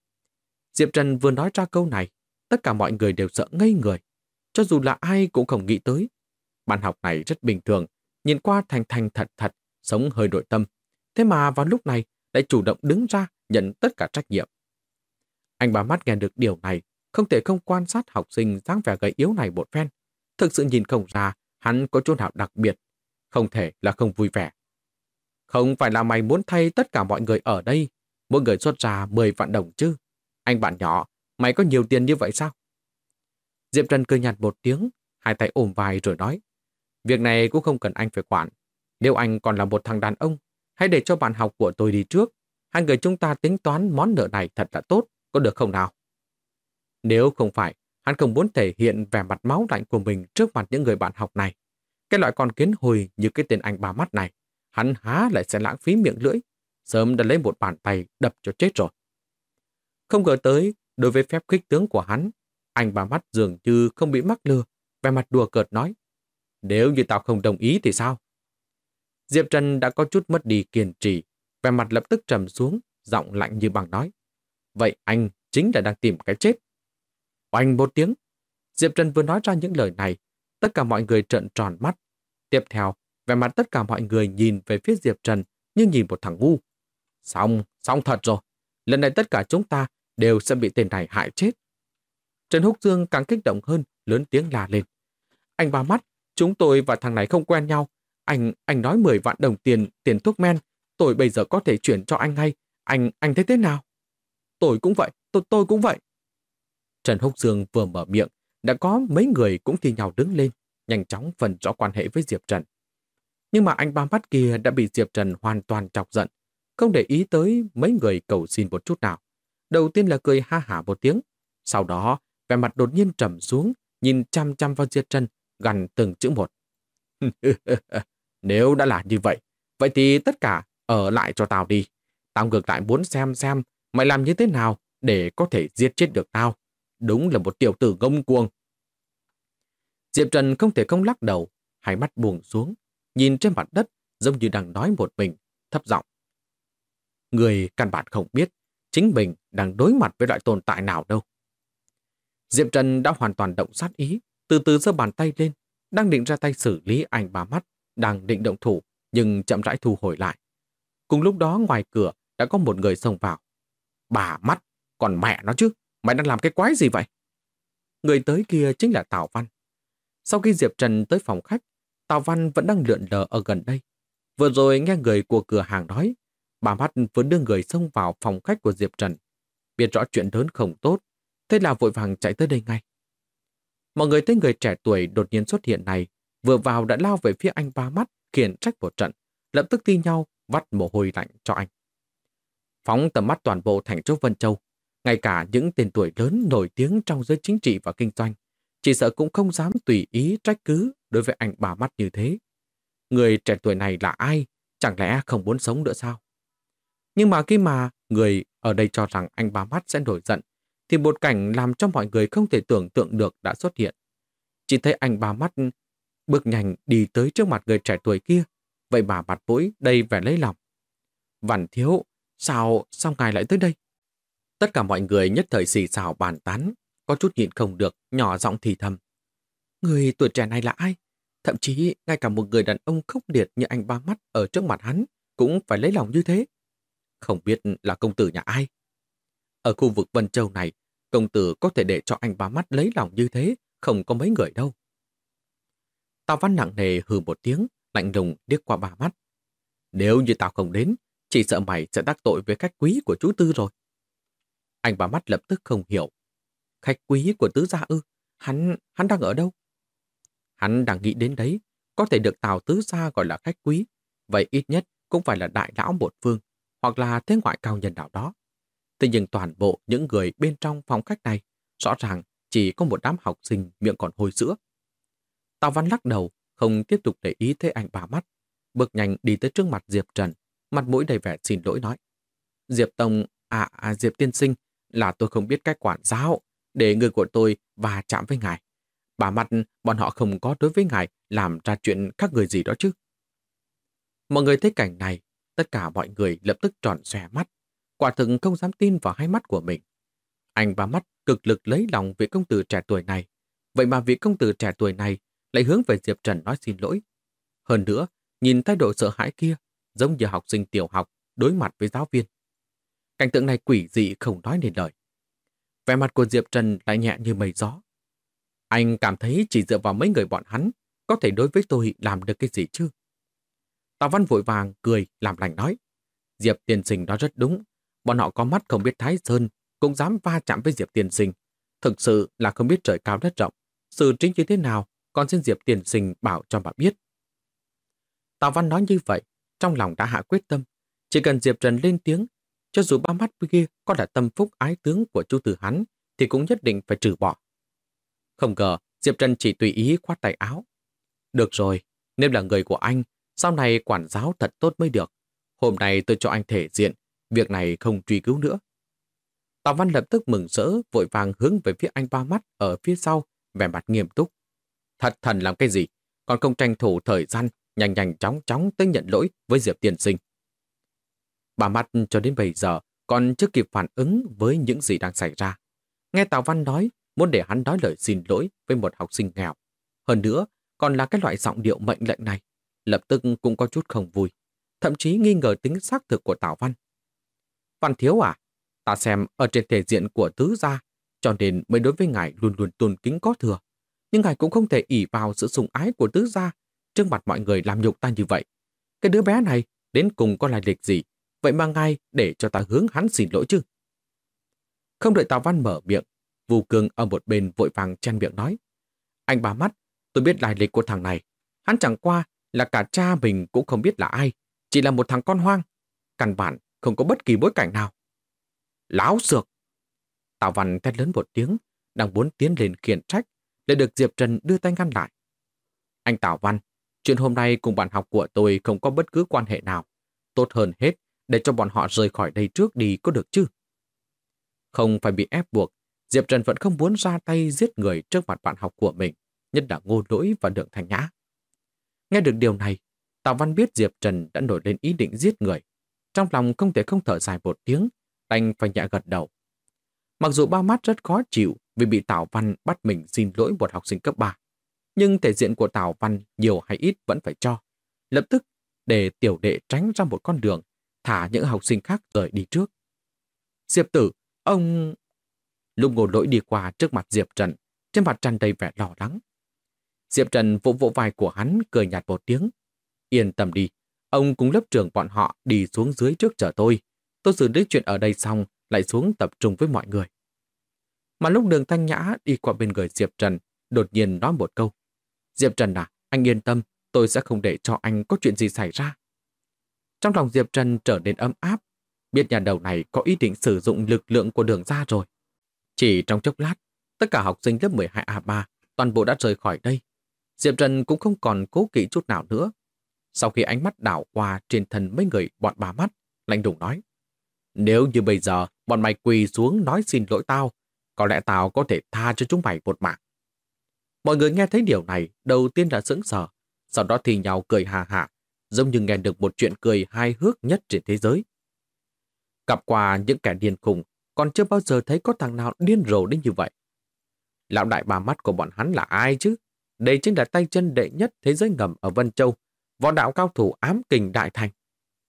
Diệp Trần vừa nói ra câu này, tất cả mọi người đều sợ ngây người. Cho dù là ai cũng không nghĩ tới. Bạn học này rất bình thường, nhìn qua thành thành thật thật, sống hơi nội tâm. Thế mà vào lúc này lại chủ động đứng ra nhận tất cả trách nhiệm. Anh ba mắt nghe được điều này, không thể không quan sát học sinh dáng vẻ gầy yếu này một phen. Thực sự nhìn không ra hắn có chỗ nào đặc biệt, không thể là không vui vẻ. Không phải là mày muốn thay tất cả mọi người ở đây, mỗi người xuất ra 10 vạn đồng chứ. Anh bạn nhỏ, mày có nhiều tiền như vậy sao? Diệp Trần cười nhạt một tiếng, hai tay ôm vai rồi nói. Việc này cũng không cần anh phải quản. Nếu anh còn là một thằng đàn ông, hãy để cho bạn học của tôi đi trước. Hai người chúng ta tính toán món nợ này thật là tốt, có được không nào? Nếu không phải, hắn không muốn thể hiện vẻ mặt máu lạnh của mình trước mặt những người bạn học này. Cái loại con kiến hồi như cái tên anh ba mắt này, hắn há lại sẽ lãng phí miệng lưỡi, sớm đã lấy một bàn tay đập cho chết rồi. Không ngờ tới, đối với phép khích tướng của hắn, anh ba mắt dường như không bị mắc lừa, vẻ mặt đùa cợt nói. Nếu như tao không đồng ý thì sao? Diệp Trần đã có chút mất đi kiên trì, vẻ mặt lập tức trầm xuống, giọng lạnh như băng nói. Vậy anh chính là đang tìm cái chết. Oanh một tiếng, Diệp Trần vừa nói ra những lời này, tất cả mọi người trợn tròn mắt. Tiếp theo, vẻ mặt tất cả mọi người nhìn về phía Diệp Trần như nhìn một thằng ngu. Xong thật rồi. Lần này tất cả chúng ta đều sẽ bị tên này hại chết. Trần Húc Dương càng kích động hơn, lớn tiếng la lên. Anh ba mắt, chúng tôi và thằng này không quen nhau. Anh nói 10 vạn đồng tiền thuốc men. Tôi bây giờ có thể chuyển cho anh ngay. Anh thấy thế nào? Tôi cũng vậy, tôi cũng vậy. Trần Húc Dương vừa mở miệng, đã có mấy người cũng thi nhau đứng lên, nhanh chóng phần rõ quan hệ với Diệp Trần. Nhưng mà anh ba mắt kia đã bị Diệp Trần hoàn toàn chọc giận, không để ý tới mấy người cầu xin một chút nào. Đầu tiên là cười ha hả một tiếng, sau đó vẻ mặt đột nhiên trầm xuống, nhìn chăm chăm vào Diệp Trần, gằn từng chữ một. Nếu đã là như vậy thì tất cả ở lại cho tao đi. Tao ngược lại muốn xem mày làm như thế nào để có thể giết chết được tao. Đúng là một tiểu tử ngông cuồng. Diệp Trần không thể không lắc đầu, hai mắt buông xuống, nhìn trên mặt đất giống như đang nói một mình, thấp giọng. Người căn bản không biết chính mình đang đối mặt với loại tồn tại nào đâu. Diệp Trần đã hoàn toàn động sát ý, từ từ giơ bàn tay lên, đang định ra tay xử lý anh ba mắt, đang định động thủ, nhưng chậm rãi thu hồi lại. Cùng lúc đó ngoài cửa đã có một người xông vào. Bà mắt, còn mẹ nó chứ, mày đang làm cái quái gì vậy? Người tới kia chính là Tào Văn. Sau khi Diệp Trần tới phòng khách, Tào Văn vẫn đang lượn lờ ở gần đây. Vừa rồi nghe người của cửa hàng nói, bà mắt vừa đưa người xông vào phòng khách của Diệp Trần. Biết rõ chuyện lớn không tốt, thế là vội vàng chạy tới đây ngay. Mọi người thấy người trẻ tuổi đột nhiên xuất hiện này, vừa vào đã lao về phía anh ba mắt, khiển trách một trận, lập tức thi nhau vắt mồ hôi lạnh cho anh. Phóng tầm mắt toàn bộ thành phố Vân Châu, ngay cả những tên tuổi lớn nổi tiếng trong giới chính trị và kinh doanh, chỉ sợ cũng không dám tùy ý trách cứ đối với anh bà mắt như thế. Người trẻ tuổi này là ai? Chẳng lẽ không muốn sống nữa sao? Nhưng mà khi mà người ở đây cho rằng anh bà mắt sẽ nổi giận, thì một cảnh làm cho mọi người không thể tưởng tượng được đã xuất hiện. Chỉ thấy anh bà mắt bước nhanh đi tới trước mặt người trẻ tuổi kia, vậy mà mặt mũi đầy vẻ lấy lòng. Vạn thiếu, sao ngài lại tới đây? Tất cả mọi người nhất thời xì xào bàn tán, có chút nhịn không được, nhỏ giọng thì thầm. Người tuổi trẻ này là ai? Thậm chí ngay cả một người đàn ông khốc liệt như anh ba mắt ở trước mặt hắn cũng phải lấy lòng như thế. Không biết là công tử nhà ai? Ở khu vực Vân Châu này, công tử có thể để cho anh Ba Mắt lấy lòng như thế, không có mấy người đâu. Tào Văn nặng nề hừ một tiếng, lạnh lùng liếc qua Ba Mắt. Nếu như tao không đến, chỉ sợ mày sẽ đắc tội với khách quý của chú Tư rồi. Anh Ba Mắt lập tức không hiểu. Khách quý của Tứ gia ư? Hắn đang ở đâu? Hắn đang nghĩ đến đấy, có thể được Tào Tứ gia gọi là khách quý, vậy ít nhất cũng phải là đại lão một phương, hoặc là thế ngoại cao nhân nào đó. Thế nhưng toàn bộ những người bên trong phòng khách này, rõ ràng chỉ có một đám học sinh miệng còn hôi sữa. Tào Văn lắc đầu, không tiếp tục để ý tới anh Ba Mắt, bước nhanh đi tới trước mặt Diệp Trần, mặt mũi đầy vẻ xin lỗi nói. Diệp Tông, Diệp tiên sinh, là tôi không biết cách quản giáo, để người của tôi va chạm với ngài. Bà Mắt, bọn họ không có đối với ngài làm ra chuyện khác người gì đó chứ. Mọi người thấy cảnh này, tất cả mọi người lập tức tròn xòe mắt, quả thực không dám tin vào hai mắt của mình. Anh Ba Mắt cực lực lấy lòng vị công tử trẻ tuổi này, vậy mà vị công tử trẻ tuổi này lại hướng về Diệp Trần nói xin lỗi. Hơn nữa, nhìn thái độ sợ hãi kia, giống như học sinh tiểu học đối mặt với giáo viên. Cảnh tượng này quỷ dị không nói nên lời. Vẻ mặt của Diệp Trần lại nhẹ như mây gió. Anh cảm thấy chỉ dựa vào mấy người bọn hắn có thể đối với tôi làm được cái gì chứ? Tào Văn vội vàng cười làm lành nói. Diệp tiên sinh nói rất đúng. Bọn họ có mắt không biết thái sơn, cũng dám va chạm với Diệp tiên sinh. Thực sự là không biết trời cao đất rộng. Sự chính như thế nào, còn xin Diệp tiên sinh bảo cho bà biết. Tào Văn nói như vậy, trong lòng đã hạ quyết tâm. Chỉ cần Diệp Trần lên tiếng, cho dù Ba Mắt kia có là tâm phúc ái tướng của chú Từ hắn, thì cũng nhất định phải trừ bỏ. Không ngờ, Diệp Trần chỉ tùy ý khoát tay áo. Được rồi, nếu là người của anh, sau này quản giáo thật tốt mới được. Hôm nay tôi cho anh thể diện, việc này không truy cứu nữa. Tào Văn lập tức mừng rỡ, vội vàng hướng về phía anh Ba Mắt ở phía sau, vẻ mặt nghiêm túc. Thật thần làm cái gì, còn không tranh thủ thời gian, nhanh nhanh chóng chóng tới nhận lỗi với Diệp tiên sinh. Ba Mắt cho đến bây giờ còn chưa kịp phản ứng với những gì đang xảy ra. Nghe Tào Văn nói, muốn để hắn nói lời xin lỗi với một học sinh nghèo. Hơn nữa, còn là cái loại giọng điệu mệnh lệnh này, lập tức cũng có chút không vui, thậm chí nghi ngờ tính xác thực của Tào Văn. Văn thiếu à, ta xem ở trên thể diện của tứ gia, cho nên mới đối với ngài luôn luôn tôn kính có thừa. Nhưng ngài cũng không thể ỷ vào sự sủng ái của tứ gia, trước mặt mọi người làm nhục ta như vậy. Cái đứa bé này đến cùng có lai lịch gì, vậy mà ngài để cho ta hướng hắn xin lỗi chứ? Không đợi Tào Văn mở miệng, Vu Cương ở một bên vội vàng chen miệng nói. Anh Ba Mắt, tôi biết lai lịch của thằng này. Hắn chẳng qua là cả cha mình cũng không biết là ai, chỉ là một thằng con hoang. Căn bản không có bất kỳ bối cảnh nào. Láo xược! Tào Văn thét lớn một tiếng, đang muốn tiến lên khiển trách, lại được Diệp Trần đưa tay ngăn lại. Anh Tào Văn, chuyện hôm nay cùng bạn học của tôi không có bất cứ quan hệ nào. Tốt hơn hết để cho bọn họ rời khỏi đây trước đi có được chứ? Không phải bị ép buộc, Diệp Trần vẫn không muốn ra tay giết người trước mặt bạn học của mình, nhất là Ngô Lỗi và Đường Thanh Nhã. Nghe được điều này, Tào Văn biết Diệp Trần đã nổi lên ý định giết người. Trong lòng không thể không thở dài một tiếng, đành phải nhẹ gật đầu. Mặc dù Ba Mắt rất khó chịu vì bị Tào Văn bắt mình xin lỗi một học sinh cấp 3, nhưng thể diện của Tào Văn nhiều hay ít vẫn phải cho. Lập tức để tiểu đệ tránh ra một con đường, thả những học sinh khác rời đi trước. Diệp tử, ông... Lúc Ngô Lỗi đi qua trước mặt Diệp Trần, trên mặt tràn đầy vẻ lo lắng. Diệp Trần vỗ vỗ vai của hắn, cười nhạt một tiếng. Yên tâm đi, ông cùng lớp trưởng bọn họ đi xuống dưới trước chờ tôi. Tôi xử lý chuyện ở đây xong, lại xuống tập trung với mọi người. Mà lúc Đường Thanh Nhã đi qua bên người Diệp Trần, đột nhiên nói một câu. Diệp Trần à, anh yên tâm, tôi sẽ không để cho anh có chuyện gì xảy ra. Trong lòng Diệp Trần trở nên ấm áp, biết nhà đầu này có ý định sử dụng lực lượng của Đường ra rồi. Chỉ trong chốc lát, tất cả học sinh lớp 12A3 toàn bộ đã rời khỏi đây. Diệp Trần cũng không còn cố kỵ chút nào nữa. Sau khi ánh mắt đảo qua trên thân mấy người bọn Ba Mắt, lạnh lùng nói. Nếu như bây giờ bọn mày quỳ xuống nói xin lỗi tao, có lẽ tao có thể tha cho chúng mày một mạng. Mọi người nghe thấy điều này đầu tiên là sững sờ, sau đó thì nhau cười hà hà, giống như nghe được một chuyện cười hài hước nhất trên thế giới. Gặp qua những kẻ điên khùng, còn chưa bao giờ thấy có thằng nào điên rồ đến như vậy. Lão đại Ba Mắt của bọn hắn là ai chứ? Đây chính là tay chân đệ nhất thế giới ngầm ở Vân Châu, võ đạo cao thủ ám kình đại thành.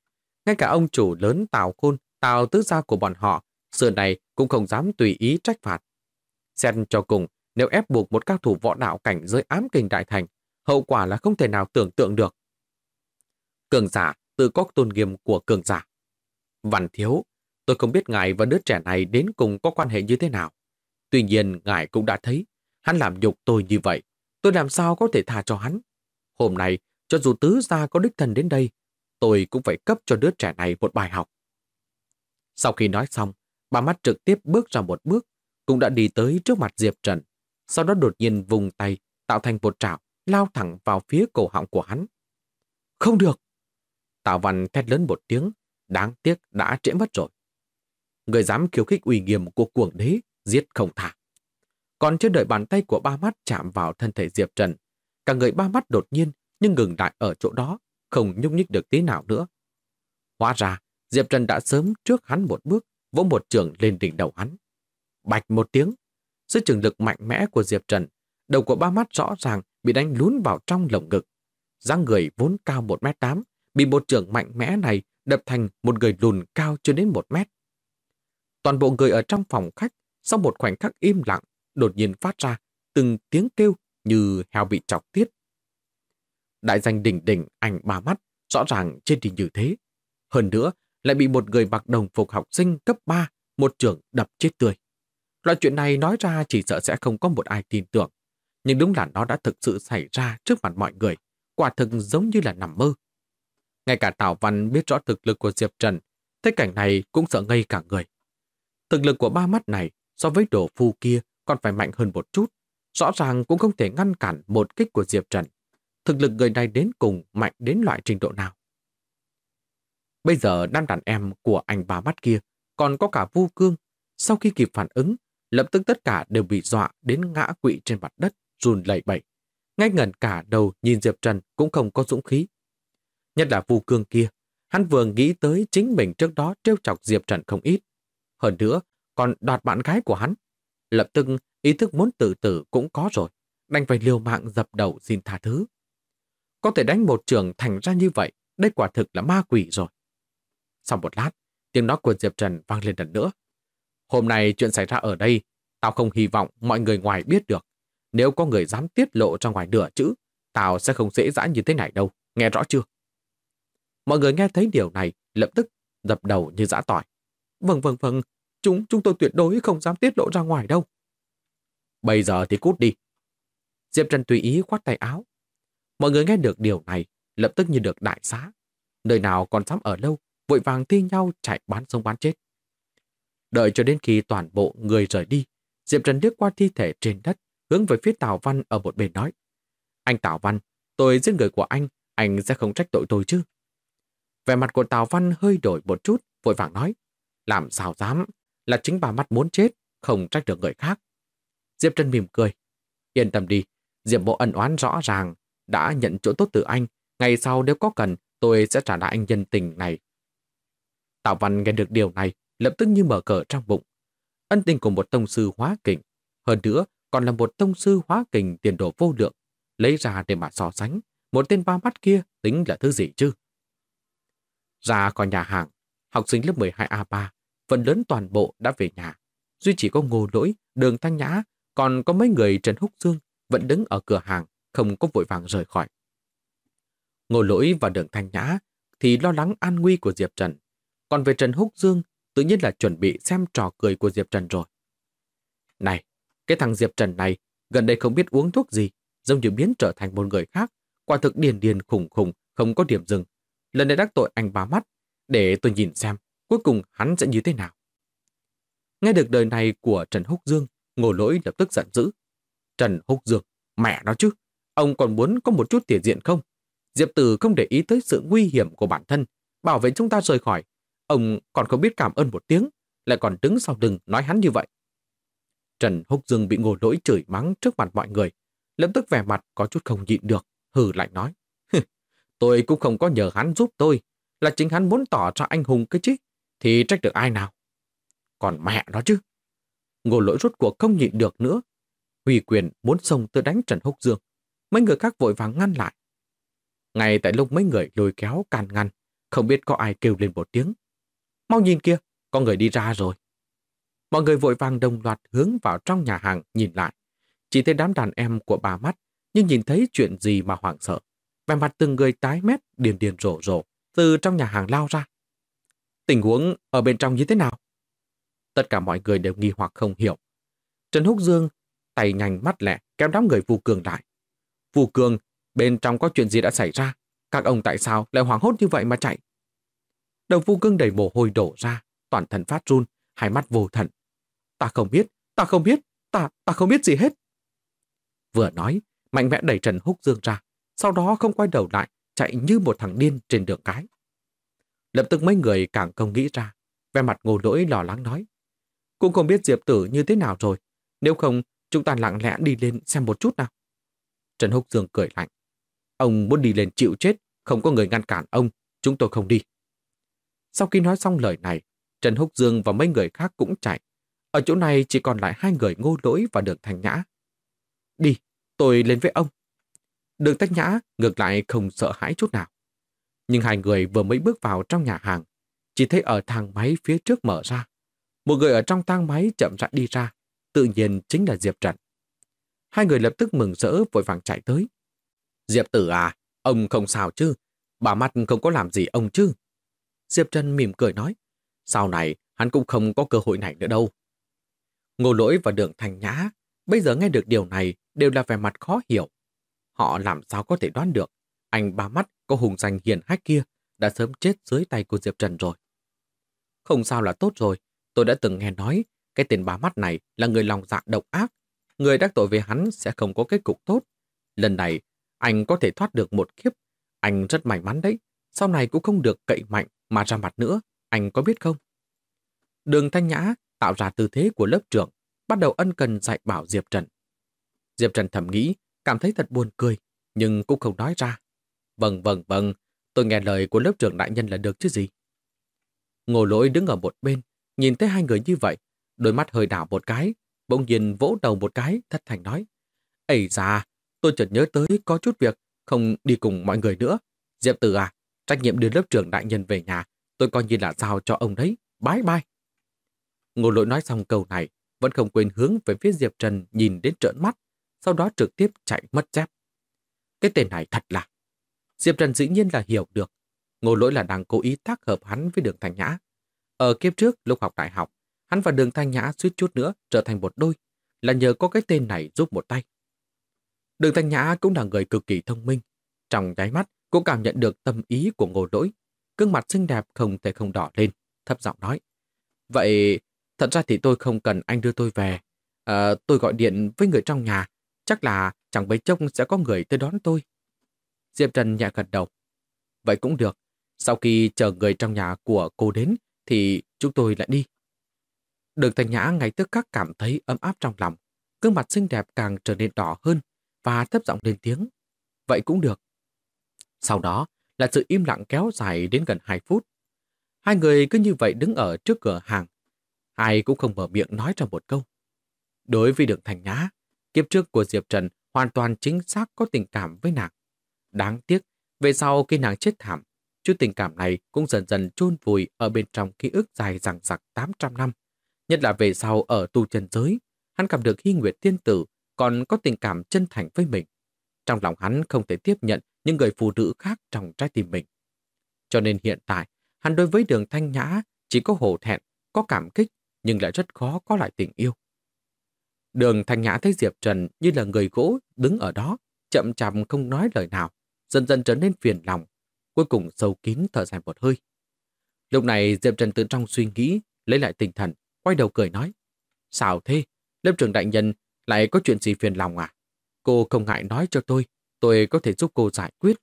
Ngay cả ông chủ lớn Tào Khôn, Tào tứ gia của bọn họ, xưa này cũng không dám tùy ý trách phạt. Xét cho cùng, nếu ép buộc một cao thủ võ đạo cảnh giới ám kình đại thành, hậu quả là không thể nào tưởng tượng được. Cường giả tự có tôn nghiêm của cường giả. Văn thiếu, tôi không biết ngài và đứa trẻ này đến cùng có quan hệ như thế nào. Tuy nhiên, ngài cũng đã thấy, hắn làm nhục tôi như vậy. Tôi làm sao có thể tha cho hắn? Hôm nay, cho dù tứ gia có đích thân đến đây, tôi cũng phải cấp cho đứa trẻ này một bài học. Sau khi nói xong, bà mắt trực tiếp bước ra một bước, cũng đã đi tới trước mặt Diệp Trần. Sau đó đột nhiên vùng tay, tạo thành một trảo, lao thẳng vào phía cổ họng của hắn. Không được! Tào Văn thét lớn một tiếng, đáng tiếc đã trễ mất rồi. Người dám khiêu khích uy nghiêm của cuồng đế, giết không tha. Còn chưa đợi bàn tay của ba mắt chạm vào thân thể Diệp Trần, cả người ba mắt đột nhiên nhưng ngừng lại ở chỗ đó, không nhúc nhích được tí nào nữa. Hóa ra, Diệp Trần đã sớm trước hắn một bước, vỗ một chưởng lên đỉnh đầu hắn. Bạch một tiếng, dưới trường lực mạnh mẽ của Diệp Trần, đầu của ba mắt rõ ràng bị đánh lún vào trong lồng ngực. Dáng người vốn cao 1m8, bị một chưởng mạnh mẽ này đập thành một người lùn cao chưa đến 1 mét. Toàn bộ người ở trong phòng khách, sau một khoảnh khắc im lặng, đột nhiên phát ra từng tiếng kêu như heo bị chọc tiết. Đại danh đỉnh đỉnh ảnh ba mắt, rõ ràng trên đi như thế. Hơn nữa, lại bị một người mặc đồng phục học sinh cấp 3, một chưởng đập chết tươi. Loại chuyện này nói ra chỉ sợ sẽ không có một ai tin tưởng. Nhưng đúng là nó đã thực sự xảy ra trước mặt mọi người, quả thực giống như là nằm mơ. Ngay cả Tào Văn biết rõ thực lực của Diệp Trần, thấy cảnh này cũng sợ ngây cả người. Thực lực của ba mắt này so với đồ phu kia còn phải mạnh hơn một chút, rõ ràng cũng không thể ngăn cản một kích của Diệp Trần. Thực lực người này đến cùng mạnh đến loại trình độ nào? Bây giờ đám đàn em của anh ba mắt kia, còn có cả Vu Cương, sau khi kịp phản ứng, lập tức tất cả đều bị dọa đến ngã quỵ trên mặt đất, run lẩy bẩy. Ngay ngẩn cả đầu nhìn Diệp Trần cũng không có dũng khí. Nhất là Vu Cương kia, hắn vừa nghĩ tới chính mình trước đó trêu chọc Diệp Trần không ít. Hơn nữa, còn đoạt bạn gái của hắn. Lập tức ý thức muốn tự tử cũng có rồi, đành phải liều mạng dập đầu xin tha thứ. Có thể đánh một trường thành ra như vậy, đây quả thực là ma quỷ rồi. Sau một lát, tiếng nói của Diệp Trần vang lên lần nữa. Hôm nay chuyện xảy ra ở đây, tao không hy vọng mọi người ngoài biết được. Nếu có người dám tiết lộ ra ngoài nửa chữ, tao sẽ không dễ dãi như thế này đâu, nghe rõ chưa? Mọi người nghe thấy điều này, lập tức dập đầu như giã tỏi. Vâng, chúng tôi tuyệt đối không dám tiết lộ ra ngoài đâu. Bây giờ thì cút đi. Diệp Trần tùy ý khoát tay áo. Mọi người nghe được điều này, lập tức như được đại xá. Nơi nào còn dám ở lâu, vội vàng thi nhau chạy bán sống bán chết. Đợi cho đến khi toàn bộ người rời đi, Diệp Trần liếc qua thi thể trên đất, hướng về phía Tào Văn ở một bên nói. Anh Tào Văn, tôi giết người của anh sẽ không trách tội tôi chứ? Vẻ mặt của Tào Văn hơi đổi một chút, vội vàng nói. Làm sao dám, là chính bà mắt muốn chết, không trách được người khác. Diệp Trần mỉm cười. Yên tâm đi, Diệp Bộ ân oán rõ ràng, đã nhận chỗ tốt từ anh, ngày sau nếu có cần, tôi sẽ trả lại anh nhân tình này. Tào Văn nghe được điều này, lập tức như mở cờ trong bụng. Ân tình của một tông sư hóa kình, hơn nữa còn là một tông sư hóa kình tiền đồ vô lượng, lấy ra để mà so sánh, một tên ba mắt kia tính là thứ gì chứ? Ra khỏi nhà hàng, học sinh lớp 12A3, phần lớn toàn bộ đã về nhà. Duy chỉ có Ngô Lỗi, Đường Thanh Nhã, còn có mấy người Trần Húc Dương vẫn đứng ở cửa hàng, không có vội vàng rời khỏi. Ngô Lỗi và Đường Thanh Nhã thì lo lắng an nguy của Diệp Trần. Còn về Trần Húc Dương, tự nhiên là chuẩn bị xem trò cười của Diệp Trần rồi. Này, cái thằng Diệp Trần này, gần đây không biết uống thuốc gì, giống như biến trở thành một người khác, quả thực điên khủng, không có điểm dừng. Lần này đắc tội anh ba mắt, để tôi nhìn xem, cuối cùng hắn sẽ như thế nào. Nghe được lời này của Trần Húc Dương, Ngô Lỗi lập tức giận dữ. Trần Húc Dương, mẹ nó chứ, ông còn muốn có một chút thể diện không? Diệp Tử không để ý tới sự nguy hiểm của bản thân, bảo vệ chúng ta rời khỏi. Ông còn không biết cảm ơn một tiếng, lại còn đứng sau lưng nói hắn như vậy. Trần Húc Dương bị Ngô Lỗi chửi mắng trước mặt mọi người, lập tức vẻ mặt có chút không nhịn được, hừ lạnh nói. Tôi cũng không có nhờ hắn giúp tôi, là chính hắn muốn tỏ ra anh hùng cái chứ, thì trách được ai nào? Còn mẹ nó chứ. Ngô Lỗi rốt cuộc không nhịn được nữa. Huy Quyền muốn xông tới đánh Trần Húc Dương. Mấy người khác vội vàng ngăn lại. Ngay tại lúc mấy người lôi kéo can ngăn, không biết có ai kêu lên một tiếng. Mau nhìn kia, có người đi ra rồi. Mọi người vội vàng đồng loạt hướng vào trong nhà hàng nhìn lại. Chỉ thấy đám đàn em của bà Mắt, nhưng nhìn thấy chuyện gì mà hoảng sợ. Vẻ mặt từng người tái mét, điên điên rồ rồ, từ trong nhà hàng lao ra. Tình huống ở bên trong như thế nào? Tất cả mọi người đều nghi hoặc không hiểu. Trần Húc Dương tay nhanh mắt lẹ kéo đám người Vu Cường lại. Vu Cường, bên trong có chuyện gì đã xảy ra? Các ông tại sao lại hoảng hốt như vậy mà chạy? Đầu Vu Cường đầy mồ hôi đổ ra, toàn thân phát run, hai mắt vô thần. Ta không biết, ta không biết, ta không biết gì hết. Vừa nói, mạnh mẽ đẩy Trần Húc Dương ra, sau đó không quay đầu lại, chạy như một thằng điên trên đường cái. Lập tức mấy người càng không nghĩ ra, vẻ mặt Ngô Lỗi lo lắng nói. Cũng không biết Diệp Tử như thế nào rồi, nếu không chúng ta lặng lẽ đi lên xem một chút nào. Trần Húc Dương cười lạnh. Ông muốn đi lên chịu chết, không có người ngăn cản ông, chúng tôi không đi. Sau khi nói xong lời này, Trần Húc Dương và mấy người khác cũng chạy. Ở chỗ này chỉ còn lại hai người Ngô Lỗi và Đường Thanh Nhã. Đi, tôi lên với ông. Đường Thanh Nhã ngược lại không sợ hãi chút nào. Nhưng hai người vừa mới bước vào trong nhà hàng, chỉ thấy ở thang máy phía trước mở ra. Một người ở trong thang máy chậm rãi đi ra, tự nhiên chính là Diệp Trần. Hai người lập tức mừng rỡ vội vàng chạy tới. Diệp Tử à, ông không sao chứ? Bà Mắt không có làm gì ông chứ? Diệp Trần mỉm cười nói. Sau này hắn cũng không có cơ hội này nữa đâu. Ngô Lỗi và Đường Thanh Nhã bây giờ nghe được điều này đều là vẻ mặt khó hiểu. Họ làm sao có thể đoán được anh Ba Mắt có hùng danh hiển hách kia đã sớm chết dưới tay của Diệp Trần rồi. Không sao là tốt rồi. Tôi đã từng nghe nói cái tên Ba Mắt này là người lòng dạ độc ác. Người đắc tội với hắn sẽ không có kết cục tốt. Lần này anh có thể thoát được một kiếp. Anh rất may mắn đấy. Sau này cũng không được cậy mạnh mà ra mặt nữa. Anh có biết không? Đường Thanh Nhã tạo ra tư thế của lớp trưởng, bắt đầu ân cần dạy bảo Diệp Trần. Diệp Trần thầm nghĩ, cảm thấy thật buồn cười, nhưng cũng không nói ra. Vâng, tôi nghe lời của lớp trưởng đại nhân là được chứ gì. Ngô Lỗi đứng ở một bên, nhìn thấy hai người như vậy, đôi mắt hơi đảo một cái, bỗng nhiên vỗ đầu một cái, thất thành nói. Ây da, tôi chợt nhớ tới có chút việc, không đi cùng mọi người nữa. Diệp Tử à, trách nhiệm đưa lớp trưởng đại nhân về nhà, tôi coi như là giao cho ông đấy, bye bye. Ngô Lỗi nói xong câu này, vẫn không quên hướng về phía Diệp Trần nhìn đến trợn mắt, sau đó trực tiếp chạy mất dép. Cái tên này thật là... Diệp Trần dĩ nhiên là hiểu được. Ngô Lỗi là đang cố ý tác hợp hắn với Đường Thanh Nhã. Ở kiếp trước, lúc học đại học, hắn và Đường Thanh Nhã suýt chút nữa trở thành một đôi, là nhờ có cái tên này giúp một tay. Đường Thanh Nhã cũng là người cực kỳ thông minh. Trong nháy mắt, cũng cảm nhận được tâm ý của Ngô Lỗi. Gương mặt xinh đẹp không thể không đỏ lên, thấp giọng nói. Vậy, thật ra thì tôi không cần anh đưa tôi về. Tôi gọi điện với người trong nhà, chắc là chẳng mấy chốc sẽ có người tới đón tôi. Diệp Trần nhẹ gật đầu. Vậy cũng được. Sau khi chờ người trong nhà của cô đến, thì chúng tôi lại đi. Đường Thanh Nhã ngay tức khắc cảm thấy ấm áp trong lòng. Gương mặt xinh đẹp càng trở nên đỏ hơn và thấp giọng lên tiếng. Vậy cũng được. Sau đó là sự im lặng kéo dài đến gần 2 phút. Hai người cứ như vậy đứng ở trước cửa hàng. Ai cũng không mở miệng nói ra một câu. Đối với Đường Thanh Nhã, kiếp trước của Diệp Trần hoàn toàn chính xác có tình cảm với nàng. Đáng tiếc, về sau khi nàng chết thảm, chút tình cảm này cũng dần dần chôn vùi ở bên trong ký ức dài dằng dặc 800 năm. Nhất là về sau ở tu chân giới, hắn gặp được Hy Nguyệt Tiên Tử còn có tình cảm chân thành với mình. Trong lòng hắn không thể tiếp nhận những người phụ nữ khác trong trái tim mình. Cho nên hiện tại, hắn đối với Đường Thanh Nhã chỉ có hổ thẹn, có cảm kích, nhưng lại rất khó có lại tình yêu. Đường Thanh Nhã thấy Diệp Trần như là người gỗ đứng ở đó, chậm chạp không nói lời nào, dần dần trở nên phiền lòng, cuối cùng sâu kín thở dài một hơi. Lúc này Diệp Trần từ trong suy nghĩ, lấy lại tinh thần, quay đầu cười nói. Sao thế? Lớp trưởng đại nhân lại có chuyện gì phiền lòng à? Cô không ngại nói cho tôi có thể giúp cô giải quyết.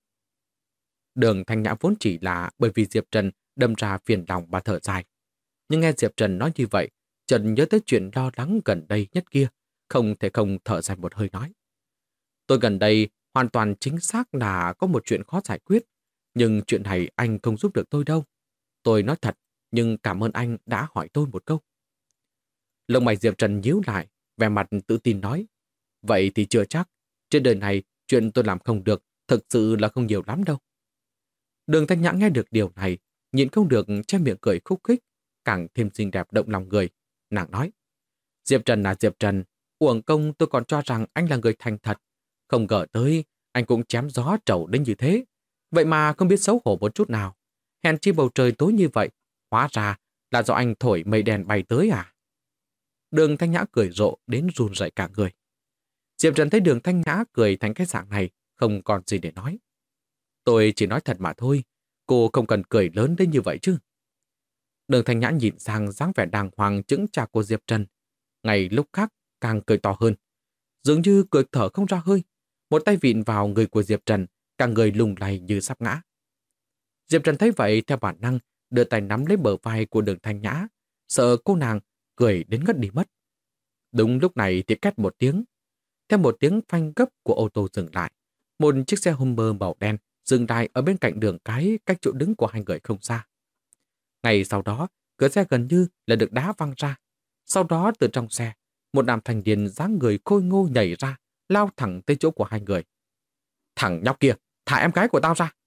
Đường Thanh Nhã vốn chỉ là bởi vì Diệp Trần đâm ra phiền lòng và thở dài. Nhưng nghe Diệp Trần nói như vậy, Trần nhớ tới chuyện lo lắng gần đây nhất kia, không thể không thở dài một hơi nói. Tôi gần đây hoàn toàn chính xác là có một chuyện khó giải quyết, nhưng chuyện này anh không giúp được tôi đâu. Tôi nói thật, nhưng cảm ơn anh đã hỏi tôi một câu. Lông mày Diệp Trần nhíu lại, vẻ mặt tự tin nói. Vậy thì chưa chắc, trên đời này chuyện tôi làm không được thực sự là không nhiều lắm đâu. Đường Thanh Nhã nghe được điều này, nhịn không được che miệng cười khúc khích, càng thêm xinh đẹp động lòng người. Nàng nói, Diệp Trần là Diệp Trần, uổng công tôi còn cho rằng anh là người thành thật. Không ngờ tới, anh cũng chém gió trầu đến như thế. Vậy mà không biết xấu hổ một chút nào. Hèn chi bầu trời tối như vậy, hóa ra là do anh thổi mây đèn bay tới à? Đường Thanh Nhã cười rộ đến run rẩy cả người. Diệp Trần thấy Đường Thanh Nhã cười thành cái dạng này, không còn gì để nói. Tôi chỉ nói thật mà thôi, cô không cần cười lớn đến như vậy chứ. Đường Thanh Nhã nhìn sang dáng vẻ đàng hoàng chững chạc của Diệp Trần. Ngày lúc khác càng cười to hơn. Dường như cười thở không ra hơi. Một tay vịn vào người của Diệp Trần, cả người lung lay như sắp ngã. Diệp Trần thấy vậy theo bản năng, đưa tay nắm lấy bờ vai của Đường Thanh Nhã, sợ cô nàng cười đến ngất đi mất. Đúng lúc này thì két một tiếng. Theo một tiếng phanh gấp của ô tô dừng lại, một chiếc xe Hummer màu đen dừng lại ở bên cạnh đường cái cách chỗ đứng của hai người không xa. Ngay sau đó, cửa xe gần như là được đá văng ra. Sau đó từ trong xe, một nam thanh niên dáng người khôi ngô nhảy ra, lao thẳng tới chỗ của hai người. Thằng nhóc kia, thả em gái của tao ra.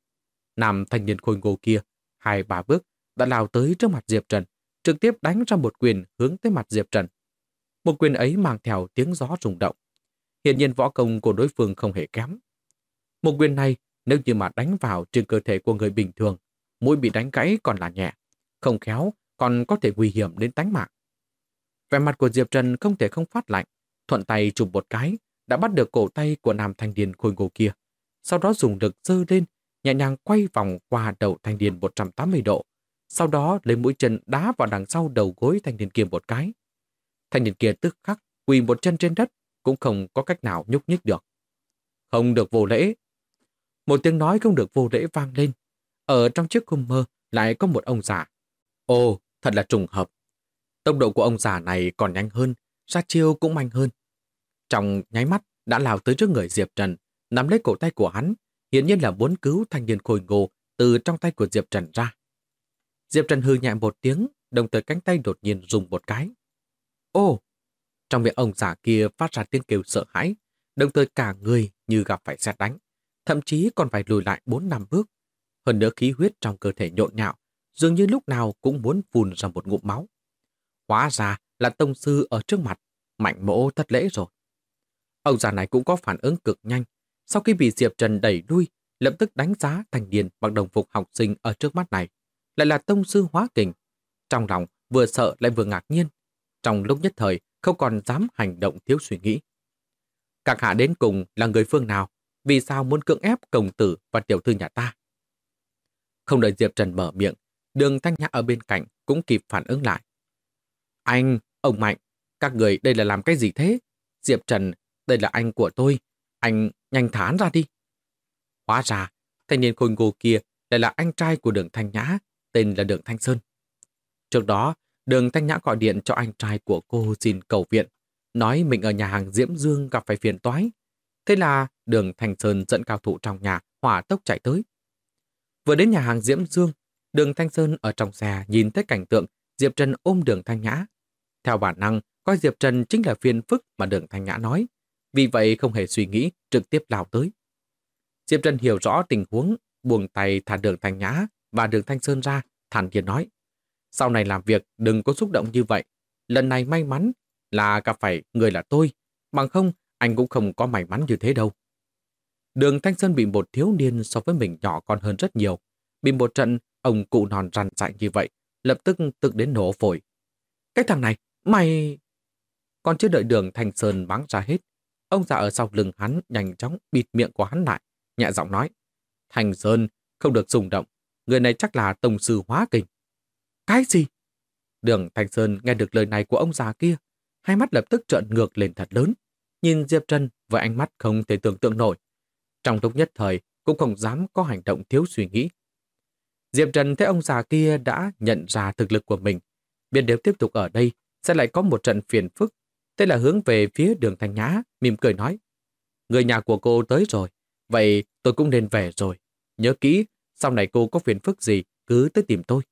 Nam thanh niên khôi ngô kia, 2-3 bước đã lao tới trước mặt Diệp Trần, trực tiếp đánh ra một quyền hướng tới mặt Diệp Trần. Một quyền ấy mang theo tiếng gió rung động. Hiển nhiên võ công của đối phương không hề kém. Một quyền này nếu như mà đánh vào trên cơ thể của người bình thường, mũi bị đánh gãy còn là nhẹ, không khéo còn có thể nguy hiểm đến tánh mạng. Vẻ mặt của Diệp Trần không thể không phát lạnh, thuận tay chụp một cái, đã bắt được cổ tay của nam thanh niên khôi ngô kia. Sau đó dùng lực giơ lên, nhẹ nhàng quay vòng qua đầu thanh niên 180 độ. Sau đó lấy mũi chân đá vào đằng sau đầu gối thanh niên kia một cái. Thanh niên kia tức khắc quỳ một chân trên đất, cũng không có cách nào nhúc nhích được. Không được vô lễ. Một tiếng nói không được vô lễ vang lên. Ở trong chiếc Hummer lại có một ông già. Ồ, thật là trùng hợp. Tốc độ của ông già này còn nhanh hơn, ra chiêu cũng mạnh hơn. Trong nháy mắt đã lao tới trước người Diệp Trần, nắm lấy cổ tay của hắn, hiển nhiên là muốn cứu thanh niên khôi ngô từ trong tay của Diệp Trần ra. Diệp Trần hừ nhẹ một tiếng, đồng thời cánh tay đột nhiên rung một cái. Ô! Trong miệng ông già kia phát ra tiếng kêu sợ hãi, đồng thời cả người như gặp phải sét đánh, thậm chí còn phải lùi lại 4-5 bước. Hơn nữa khí huyết trong cơ thể nhộn nhạo, dường như lúc nào cũng muốn phun ra một ngụm máu. Hóa ra là tông sư ở trước mặt, Mạnh Mỗ thất lễ rồi. Ông già này cũng có phản ứng cực nhanh, sau khi bị Diệp Trần đẩy đuôi, lập tức đánh giá thanh niên mặc đồng phục học sinh ở trước mắt này, lại là tông sư hóa kình. Trong lòng vừa sợ lại vừa ngạc nhiên, trong lúc nhất thời không còn dám hành động thiếu suy nghĩ. Các hạ đến cùng là người phương nào, vì sao muốn cưỡng ép công tử và tiểu thư nhà ta? Không đợi Diệp Trần mở miệng, Đường Thanh Nhã ở bên cạnh cũng kịp phản ứng lại. Anh, ông Mạnh, các người đây là làm cái gì thế? Diệp Trần, đây là anh của tôi, anh nhanh thả hắn ra đi. Hóa ra, thanh niên khôi ngô kia lại là anh trai của Đường Thanh Nhã, tên là Đường Thanh Sơn. Trước đó, Đường Thanh Nhã gọi điện cho anh trai của cô xin cầu viện, nói mình ở nhà hàng Diễm Dương gặp phải phiền toái. Thế là Đường Thanh Sơn dẫn cao thủ trong nhà hỏa tốc chạy tới. Vừa đến nhà hàng Diễm Dương, Đường Thanh Sơn ở trong xe nhìn thấy cảnh tượng Diệp Trần ôm Đường Thanh Nhã. Theo bản năng, coi Diệp Trần chính là phiền phức mà Đường Thanh Nhã nói, vì vậy không hề suy nghĩ, trực tiếp lao tới. Diệp Trần hiểu rõ tình huống, buông tay thả Đường Thanh Nhã và Đường Thanh Sơn ra, thản nhiên nói. Sau này làm việc đừng có xúc động như vậy. Lần này may mắn là gặp phải người là tôi, bằng không anh cũng không có may mắn như thế đâu. Đường Thanh Sơn bị một thiếu niên so với mình nhỏ còn hơn rất nhiều. Bị một trận ông cụ non rằn dại như vậy, lập tức tức đến nổ phổi. Cái thằng này, mày... Còn chưa đợi Đường Thanh Sơn mắng ra hết, ông già ở sau lưng hắn nhanh chóng bịt miệng của hắn lại, nhẹ giọng nói. Thanh Sơn, không được xung động, người này chắc là tông sư hóa kình. Cái gì? Đường Thanh Sơn nghe được lời này của ông già kia, hai mắt lập tức trợn ngược lên thật lớn, nhìn Diệp Trần với ánh mắt không thể tưởng tượng nổi. Trong lúc nhất thời cũng không dám có hành động thiếu suy nghĩ. Diệp Trần thấy ông già kia đã nhận ra thực lực của mình, biết nếu tiếp tục ở đây sẽ lại có một trận phiền phức. Thế là hướng về phía Đường Thanh Nhã, mỉm cười nói. Người nhà của cô tới rồi, vậy tôi cũng nên về rồi. Nhớ kỹ, sau này cô có phiền phức gì cứ tới tìm tôi.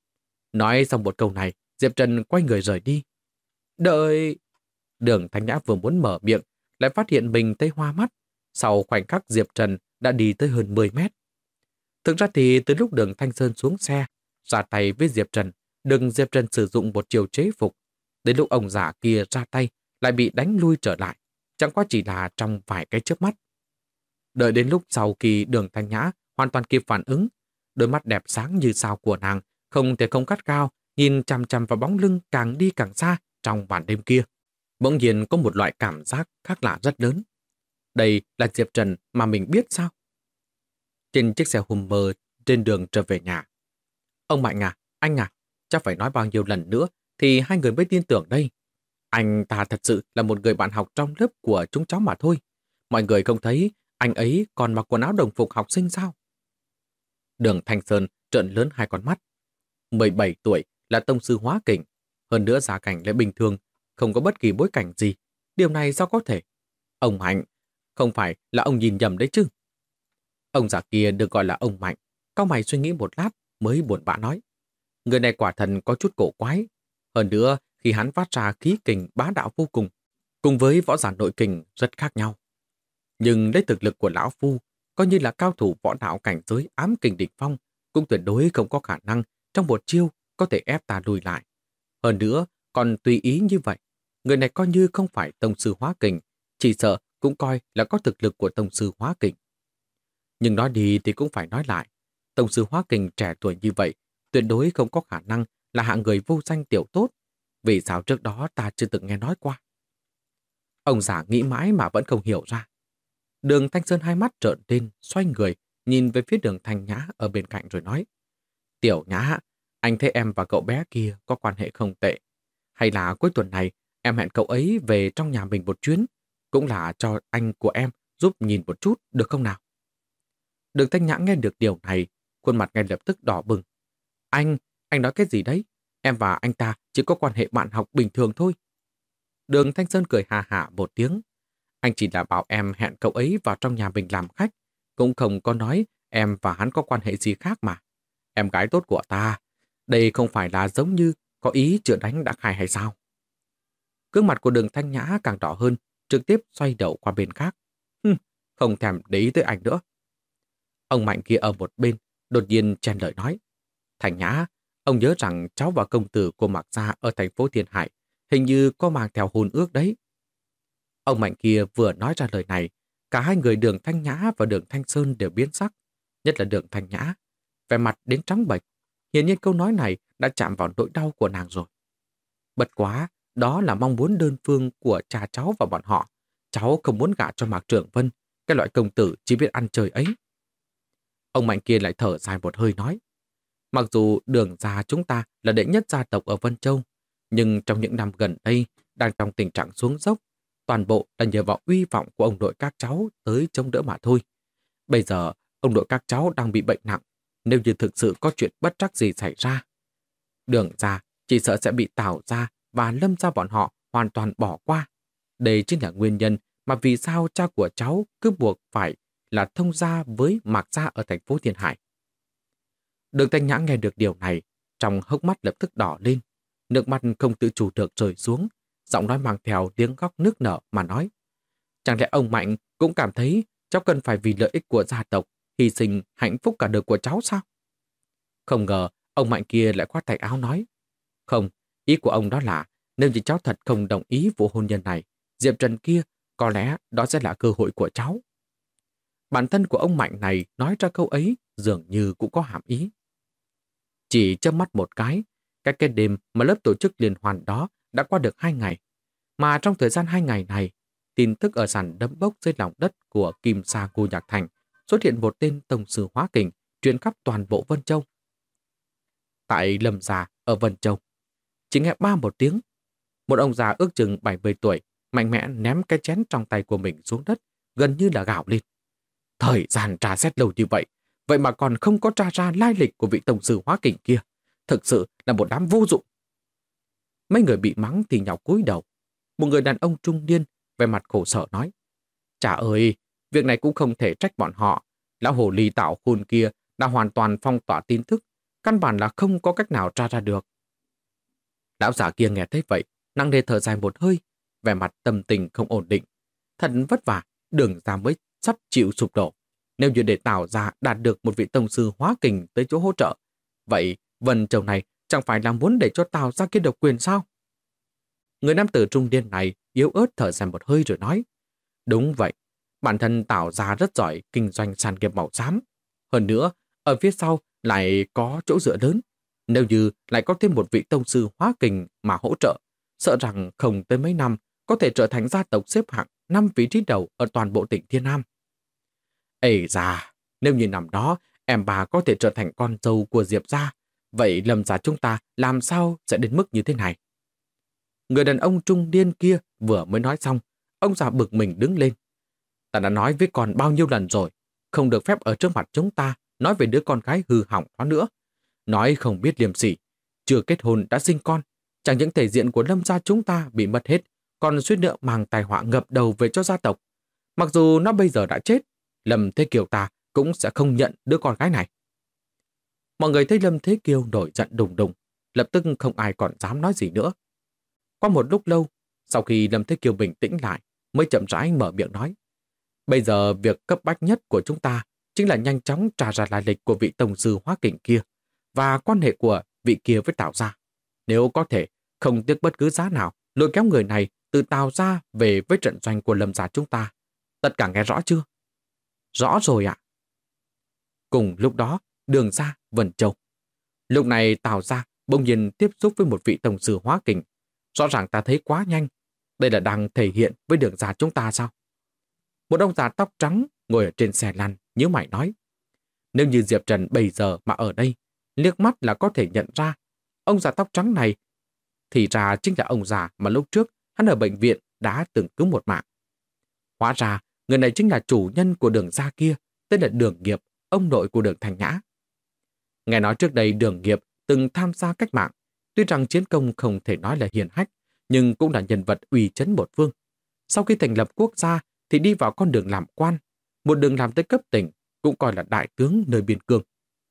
Nói xong một câu này, Diệp Trần quay người rời đi. Đợi... Đường Thanh Nhã vừa muốn mở miệng, lại phát hiện mình thấy hoa mắt. Sau khoảnh khắc Diệp Trần đã đi tới hơn 10 mét. Thực ra thì từ lúc Đường Thanh Sơn xuống xe, ra tay với Diệp Trần, Diệp Trần sử dụng một chiều chế phục. Đến lúc ông già kia ra tay, lại bị đánh lui trở lại, chẳng qua chỉ là trong vài cái chớp mắt. Đợi đến lúc sau khi Đường Thanh Nhã hoàn toàn kịp phản ứng, đôi mắt đẹp sáng như sao của nàng, không thể không cắt cao, nhìn chằm chằm vào bóng lưng càng đi càng xa trong màn đêm kia. Bỗng nhiên có một loại cảm giác khác lạ rất lớn. Đây là Diệp Trần mà mình biết sao? Trên chiếc xe Hummer trên đường trở về nhà. Ông Mạnh à, anh à, chắc phải nói bao nhiêu lần nữa thì hai người mới tin tưởng đây. Anh ta thật sự là một người bạn học trong lớp của chúng cháu mà thôi. Mọi người không thấy anh ấy còn mặc quần áo đồng phục học sinh sao? Đường Thanh Sơn trợn lớn hai con mắt. 17 tuổi là tông sư hóa kình, hơn nữa gia cảnh lại bình thường, không có bất kỳ bối cảnh gì. Điều này sao có thể? Ông Mạnh, không phải là ông nhìn nhầm đấy chứ? Ông già kia được gọi là ông Mạnh, cau mày suy nghĩ một lát mới buồn bã nói. Người này quả thần có chút cổ quái. Hơn nữa, khi hắn phát ra khí kình bá đạo vô cùng với võ giả nội kình rất khác nhau. Nhưng lấy thực lực của lão phu, coi như là cao thủ võ đạo cảnh giới ám kình đỉnh phong, cũng tuyệt đối không có khả năng trong một chiêu có thể ép ta lùi lại. Hơn nữa, còn tùy ý như vậy, người này coi như không phải tông sư hóa kình, chỉ sợ cũng coi là có thực lực của tông sư hóa kình. Nhưng nói đi thì cũng phải nói lại, tông sư hóa kình trẻ tuổi như vậy, tuyệt đối không có khả năng là hạng người vô danh tiểu tốt. Vì sao trước đó ta chưa từng nghe nói qua? Ông già nghĩ mãi mà vẫn không hiểu ra. Đường Thanh Sơn hai mắt trợn lên, xoay người, nhìn về phía Đường Thanh Nhã ở bên cạnh rồi nói. Tiểu Nhã, anh thấy em và cậu bé kia có quan hệ không tệ. Hay là cuối tuần này em hẹn cậu ấy về trong nhà mình một chuyến, cũng là cho anh của em giúp nhìn một chút, được không nào? Đường Thanh Nhã nghe được điều này, khuôn mặt ngay lập tức đỏ bừng. Anh nói cái gì đấy? Em và anh ta chỉ có quan hệ bạn học bình thường thôi. Đường Thanh Sơn cười hà hả một tiếng. Anh chỉ là bảo em hẹn cậu ấy vào trong nhà mình làm khách, cũng không có nói em và hắn có quan hệ gì khác mà. Em gái tốt của ta, đây không phải là giống như có ý chữa đánh đã khai hay sao? Gương mặt của Đường Thanh Nhã càng đỏ hơn, trực tiếp xoay đầu qua bên khác. Không thèm để ý tới anh nữa. Ông Mạnh kia ở một bên, đột nhiên chen lời nói. Thanh Nhã, ông nhớ rằng cháu và công tử của Mạc Gia ở thành phố Thiên Hải hình như có mang theo hôn ước đấy. Ông Mạnh kia vừa nói ra lời này, cả hai người Đường Thanh Nhã và Đường Thanh Sơn đều biến sắc, nhất là Đường Thanh Nhã, vẻ mặt đến trắng bệch. Hiển nhiên câu nói này đã chạm vào nỗi đau của nàng rồi. Bất quá, đó là mong muốn đơn phương của cha cháu và bọn họ. Cháu không muốn gả cho Mạc Trưởng Vân, cái loại công tử chỉ biết ăn chơi ấy. Ông Mạnh kia lại thở dài một hơi nói. Mặc dù Đường gia chúng ta là đệ nhất gia tộc ở Vân Châu, nhưng trong những năm gần đây đang trong tình trạng xuống dốc, toàn bộ là nhờ vào uy vọng của ông nội các cháu tới chống đỡ mà thôi. Bây giờ, ông nội các cháu đang bị bệnh nặng, nếu như thực sự có chuyện bất trắc gì xảy ra. Đường gia chỉ sợ sẽ bị Tào gia và Lâm gia bọn họ hoàn toàn bỏ qua. Đây chính là nguyên nhân mà vì sao cha của cháu cứ buộc phải là thông gia với Mạc gia ở thành phố Thiên Hải. Đường Thanh Nhã nghe được điều này, trong hốc mắt lập tức đỏ lên, nước mắt không tự chủ được rơi xuống, giọng nói mang theo tiếng khóc nức nở mà nói. Chẳng lẽ ông Mạnh cũng cảm thấy cháu cần phải vì lợi ích của gia tộc hy sinh hạnh phúc cả đời của cháu sao? Không ngờ ông Mạnh kia lại khoát tay áo nói. Không, ý của ông đó là nếu như cháu thật không đồng ý vụ hôn nhân này, Diệp Trần kia có lẽ đó sẽ là cơ hội của cháu. Bản thân của ông Mạnh này nói ra câu ấy dường như cũng có hàm ý. Chỉ chớp mắt một cái đêm mà lớp tổ chức liên hoan đó đã qua được 2 ngày. Mà trong thời gian 2 ngày này, tin tức ở sàn đấm bốc dưới lòng đất của Kim Sa Ngô Nhạc Thành xuất hiện một tên tông sư hóa kình truyền khắp toàn bộ Vân Châu. Tại Lâm Gia ở Vân Châu, chỉ nghe ba một tiếng, một ông già ước chừng 70 tuổi mạnh mẽ ném cái chén trong tay của mình xuống đất, gần như là gào lên. Thời gian tra xét lâu như vậy mà còn không có tra ra lai lịch của vị tổng sư hóa kình kia. Thực sự là một đám vô dụng. Mấy người bị mắng thì nhào cúi đầu. Một người đàn ông trung niên vẻ mặt khổ sở nói. Chà ơi, việc này cũng không thể trách bọn họ. Lão hồ ly tạo khôn kia đã hoàn toàn phong tỏa tin tức, căn bản là không có cách nào tra ra được. Lão già kia nghe thấy vậy, nặng nề thở dài một hơi, vẻ mặt tâm tình không ổn định. Thật vất vả, Đường gia mới sắp chịu sụp đổ. Nếu như để Tào gia đạt được một vị tông sư hóa kình tới chỗ hỗ trợ, vậy Vân Châu này chẳng phải là muốn để cho Tào gia kia độc quyền sao? Người nam tử trung niên này yếu ớt thở dài một hơi rồi nói, đúng vậy, bản thân Tào gia rất giỏi kinh doanh sản nghiệp màu xám. Hơn nữa, ở phía sau lại có chỗ dựa lớn. Nếu như lại có thêm một vị tông sư hóa kình mà hỗ trợ, sợ rằng không tới mấy năm có thể trở thành gia tộc xếp hạng 5 vị trí đầu ở toàn bộ tỉnh Thiên Nam. Ây da, nếu như năm đó em bà có thể trở thành con dâu của Diệp gia, vậy Lâm gia chúng ta làm sao sẽ đến mức như thế này? Người đàn ông trung niên kia vừa mới nói xong, ông già bực mình đứng lên. Ta đã nói với con bao nhiêu lần rồi, không được phép ở trước mặt chúng ta nói về đứa con gái hư hỏng đó nữa. Nói không biết liêm sỉ, chưa kết hôn đã sinh con, chẳng những thể diện của Lâm gia chúng ta bị mất hết, còn suýt nữa mang tai họa ngập đầu về cho gia tộc. Mặc dù nó bây giờ đã chết, Lâm Thế Kiều ta cũng sẽ không nhận đứa con gái này. Mọi người thấy Lâm Thế Kiều nổi giận đùng đùng, lập tức không ai còn dám nói gì nữa. Qua một lúc lâu, sau khi Lâm Thế Kiều bình tĩnh lại, mới chậm rãi mở miệng nói. Bây giờ việc cấp bách nhất của chúng ta chính là nhanh chóng tra ra lai lịch của vị tông sư hóa kình kia và quan hệ của vị kia với Tào gia. Nếu có thể, không tiếc bất cứ giá nào, lôi kéo người này từ Tào gia về với trận doanh của Lâm gia chúng ta. Tất cả nghe rõ chưa? Rõ rồi ạ. Cùng lúc đó, Đường gia, Vân Châu. Lúc này Tào gia bỗng nhiên tiếp xúc với một vị tông sư hóa kình. Rõ ràng ta thấy quá nhanh. Đây là đang thể hiện với Đường gia chúng ta sao? Một ông già tóc trắng ngồi ở trên xe lăn, nhíu mày nói. Nếu như Diệp Trần bây giờ mà ở đây, liếc mắt là có thể nhận ra ông già tóc trắng này thì ra chính là ông già mà lúc trước hắn ở bệnh viện đã từng cứu một mạng. Hóa ra, người này chính là chủ nhân của Đường gia kia, tên là Đường Nghiệp, ông nội của Đường Thành Nhã. Nghe nói trước đây Đường Nghiệp từng tham gia cách mạng, tuy rằng chiến công không thể nói là hiển hách, nhưng cũng là nhân vật uy chấn một phương. Sau khi thành lập quốc gia thì đi vào con đường làm quan, một đường làm tới cấp tỉnh, cũng coi là đại tướng nơi biên cương.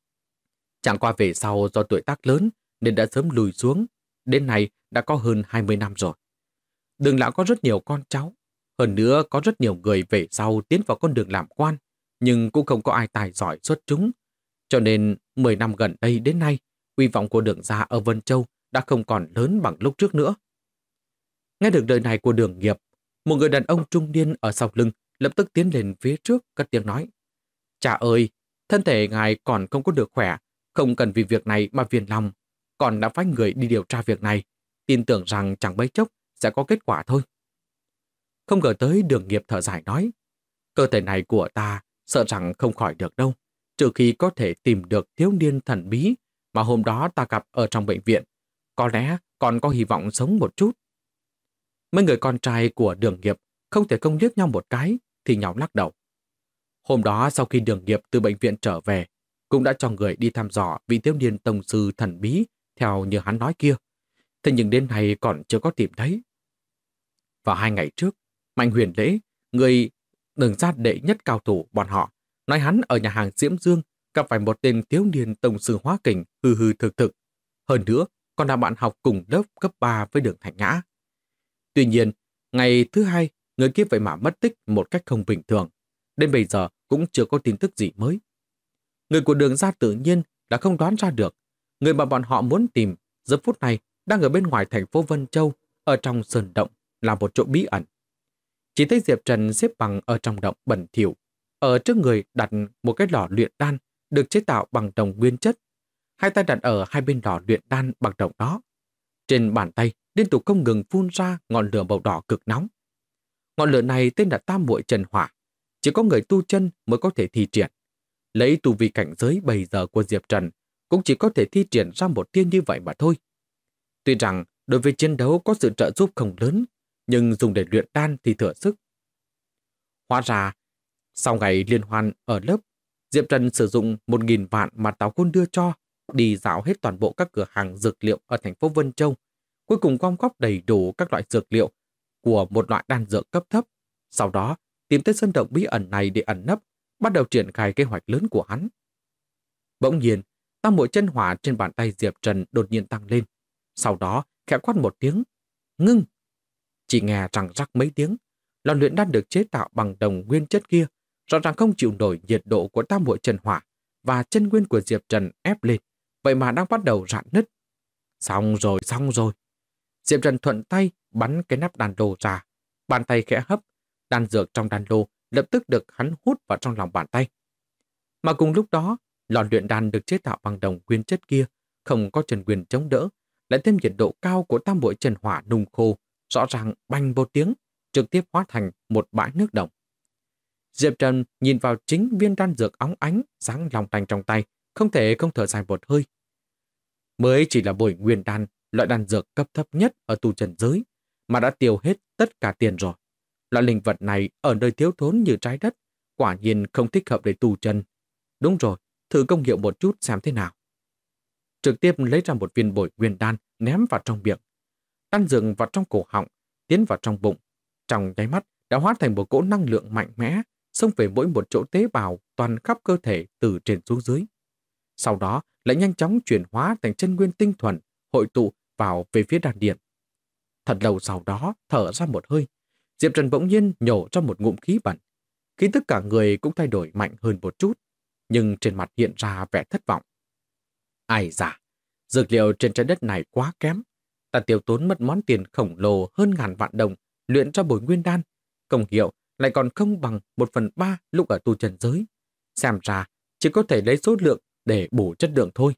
Chẳng qua về sau do tuổi tác lớn nên đã sớm lùi xuống, đến nay đã có hơn 20 năm rồi. Đường lão có rất nhiều con cháu, hơn nữa có rất nhiều người về sau tiến vào con đường làm quan, nhưng cũng không có ai tài giỏi xuất chúng. Cho nên 10 năm gần đây đến nay, uy vọng của Đường gia ở Vân Châu đã không còn lớn bằng lúc trước nữa. Nghe được lời này của Đường Nghiệp, một người đàn ông trung niên ở sau lưng lập tức tiến lên phía trước cất tiếng nói. Cha ơi, thân thể ngài còn không có được khỏe, không cần vì việc này mà phiền lòng. Còn đã phái người đi điều tra việc này, tin tưởng rằng chẳng mấy chốc sẽ có kết quả thôi. Không ngờ tới Đường Nghiệp thở dài nói. Cơ thể này của ta sợ rằng không khỏi được đâu, trừ khi có thể tìm được thiếu niên thần bí mà hôm đó ta gặp ở trong bệnh viện. Có lẽ còn có hy vọng sống một chút. Mấy người con trai của Đường Nghiệp không thể không liếc nhau một cái thì nhau lắc đầu. Hôm đó sau khi Đường Nghiệp từ bệnh viện trở về, cũng đã cho người đi thăm dò vị thiếu niên tông sư thần bí theo như hắn nói kia. Thế nhưng đến nay còn chưa có tìm thấy. Vào 2 ngày trước, Mạnh Huyền Lễ, người Đường gia đệ nhất cao thủ bọn họ, nói hắn ở nhà hàng Diễm Dương gặp phải một tên thiếu niên tông sư hóa kình hư hư thực thực. Hơn nữa, còn là bạn học cùng lớp cấp 3 với Đường Thành Nhã. Tuy nhiên, ngày thứ hai, người kia vậy mà mất tích một cách không bình thường. Đến bây giờ cũng chưa có tin tức gì mới. Người của Đường gia tự nhiên là không đoán ra được. Người mà bọn họ muốn tìm giờ phút này đang ở bên ngoài thành phố Vân Châu, ở trong sơn động, là một chỗ bí ẩn. Chỉ thấy Diệp Trần xếp bằng ở trong động bẩn thỉu. Ở trước người đặt một cái lò luyện đan được chế tạo bằng đồng nguyên chất. Hai tay đặt ở hai bên lò luyện đan bằng đồng đó. Trên bàn tay liên tục không ngừng phun ra ngọn lửa màu đỏ cực nóng. Ngọn lửa này tên là Tam Muội Chân Hỏa, chỉ có người tu chân mới có thể thi triển. Lấy tu vi cảnh giới bây giờ của Diệp Trần, cũng chỉ có thể thi triển ra một tia như vậy mà thôi. Tuy rằng đối với chiến đấu có sự trợ giúp không lớn, nhưng dùng để luyện đan thì thừa sức. Hóa ra, sau ngày liên hoan ở lớp, Diệp Trần sử dụng 1.000 vạn mà Tào Khôn đưa cho, đi dạo hết toàn bộ các cửa hàng dược liệu ở thành phố Vân Châu, cuối cùng gom góp đầy đủ các loại dược liệu của một loại đan dược cấp thấp. Sau đó, tìm tới sân động bí ẩn này để ẩn nấp, bắt đầu triển khai kế hoạch lớn của hắn. Bỗng nhiên, Tam Muội Chân Hỏa trên bàn tay Diệp Trần đột nhiên tăng lên. Sau đó, khẽ quát một tiếng, ngưng. Chỉ nghe răng rắc mấy tiếng, lò luyện đan được chế tạo bằng đồng nguyên chất kia, rõ ràng không chịu nổi nhiệt độ của tam muội chân hỏa và chân nguyên của Diệp Trần ép lên, vậy mà đang bắt đầu rạn nứt. Xong rồi, xong rồi. Diệp Trần thuận tay bắn cái nắp đan lô ra, bàn tay khẽ hấp, đan dược trong đan lô lập tức được hắn hút vào trong lòng bàn tay. Mà cùng lúc đó, lò luyện đan được chế tạo bằng đồng nguyên chất kia, không có chân nguyên chống đỡ, lại thêm nhiệt độ cao của tam muội chân hỏa nung khô, rõ ràng bành một tiếng, trực tiếp hóa thành một bãi nước động. Diệp Trần nhìn vào chính viên đan dược óng ánh, sáng lòng tanh trong tay, không thể không thở dài một hơi. Mới chỉ là bồi nguyên đan, loại đan dược cấp thấp nhất ở tu chân giới, mà đã tiêu hết tất cả tiền rồi. Loại linh vật này ở nơi thiếu thốn như trái đất, quả nhiên không thích hợp để tu chân. Đúng rồi, thử công hiệu một chút xem thế nào. Trực tiếp lấy ra một viên bồi nguyên đan ném vào trong miệng. Đan dược vào trong cổ họng, tiến vào trong bụng. Trong nháy mắt đã hóa thành một cỗ năng lượng mạnh mẽ, xông về mỗi một chỗ tế bào toàn khắp cơ thể từ trên xuống dưới. Sau đó lại nhanh chóng chuyển hóa thành chân nguyên tinh thuần, hội tụ vào về phía đan điền. Thật lâu sau đó, thở ra một hơi, Diệp Trần bỗng nhiên nhổ ra một ngụm khí bẩn. Khí tức cả người cũng thay đổi mạnh hơn một chút, nhưng trên mặt hiện ra vẻ thất vọng. Ai da, dược liệu trên trái đất này quá kém. Ta tiêu tốn mất món tiền khổng lồ hơn ngàn vạn đồng luyện ra bồi nguyên đan, công hiệu lại còn không bằng 1/3 lúc ở tu chân giới. Xem ra chỉ có thể lấy số lượng để bù chất lượng thôi.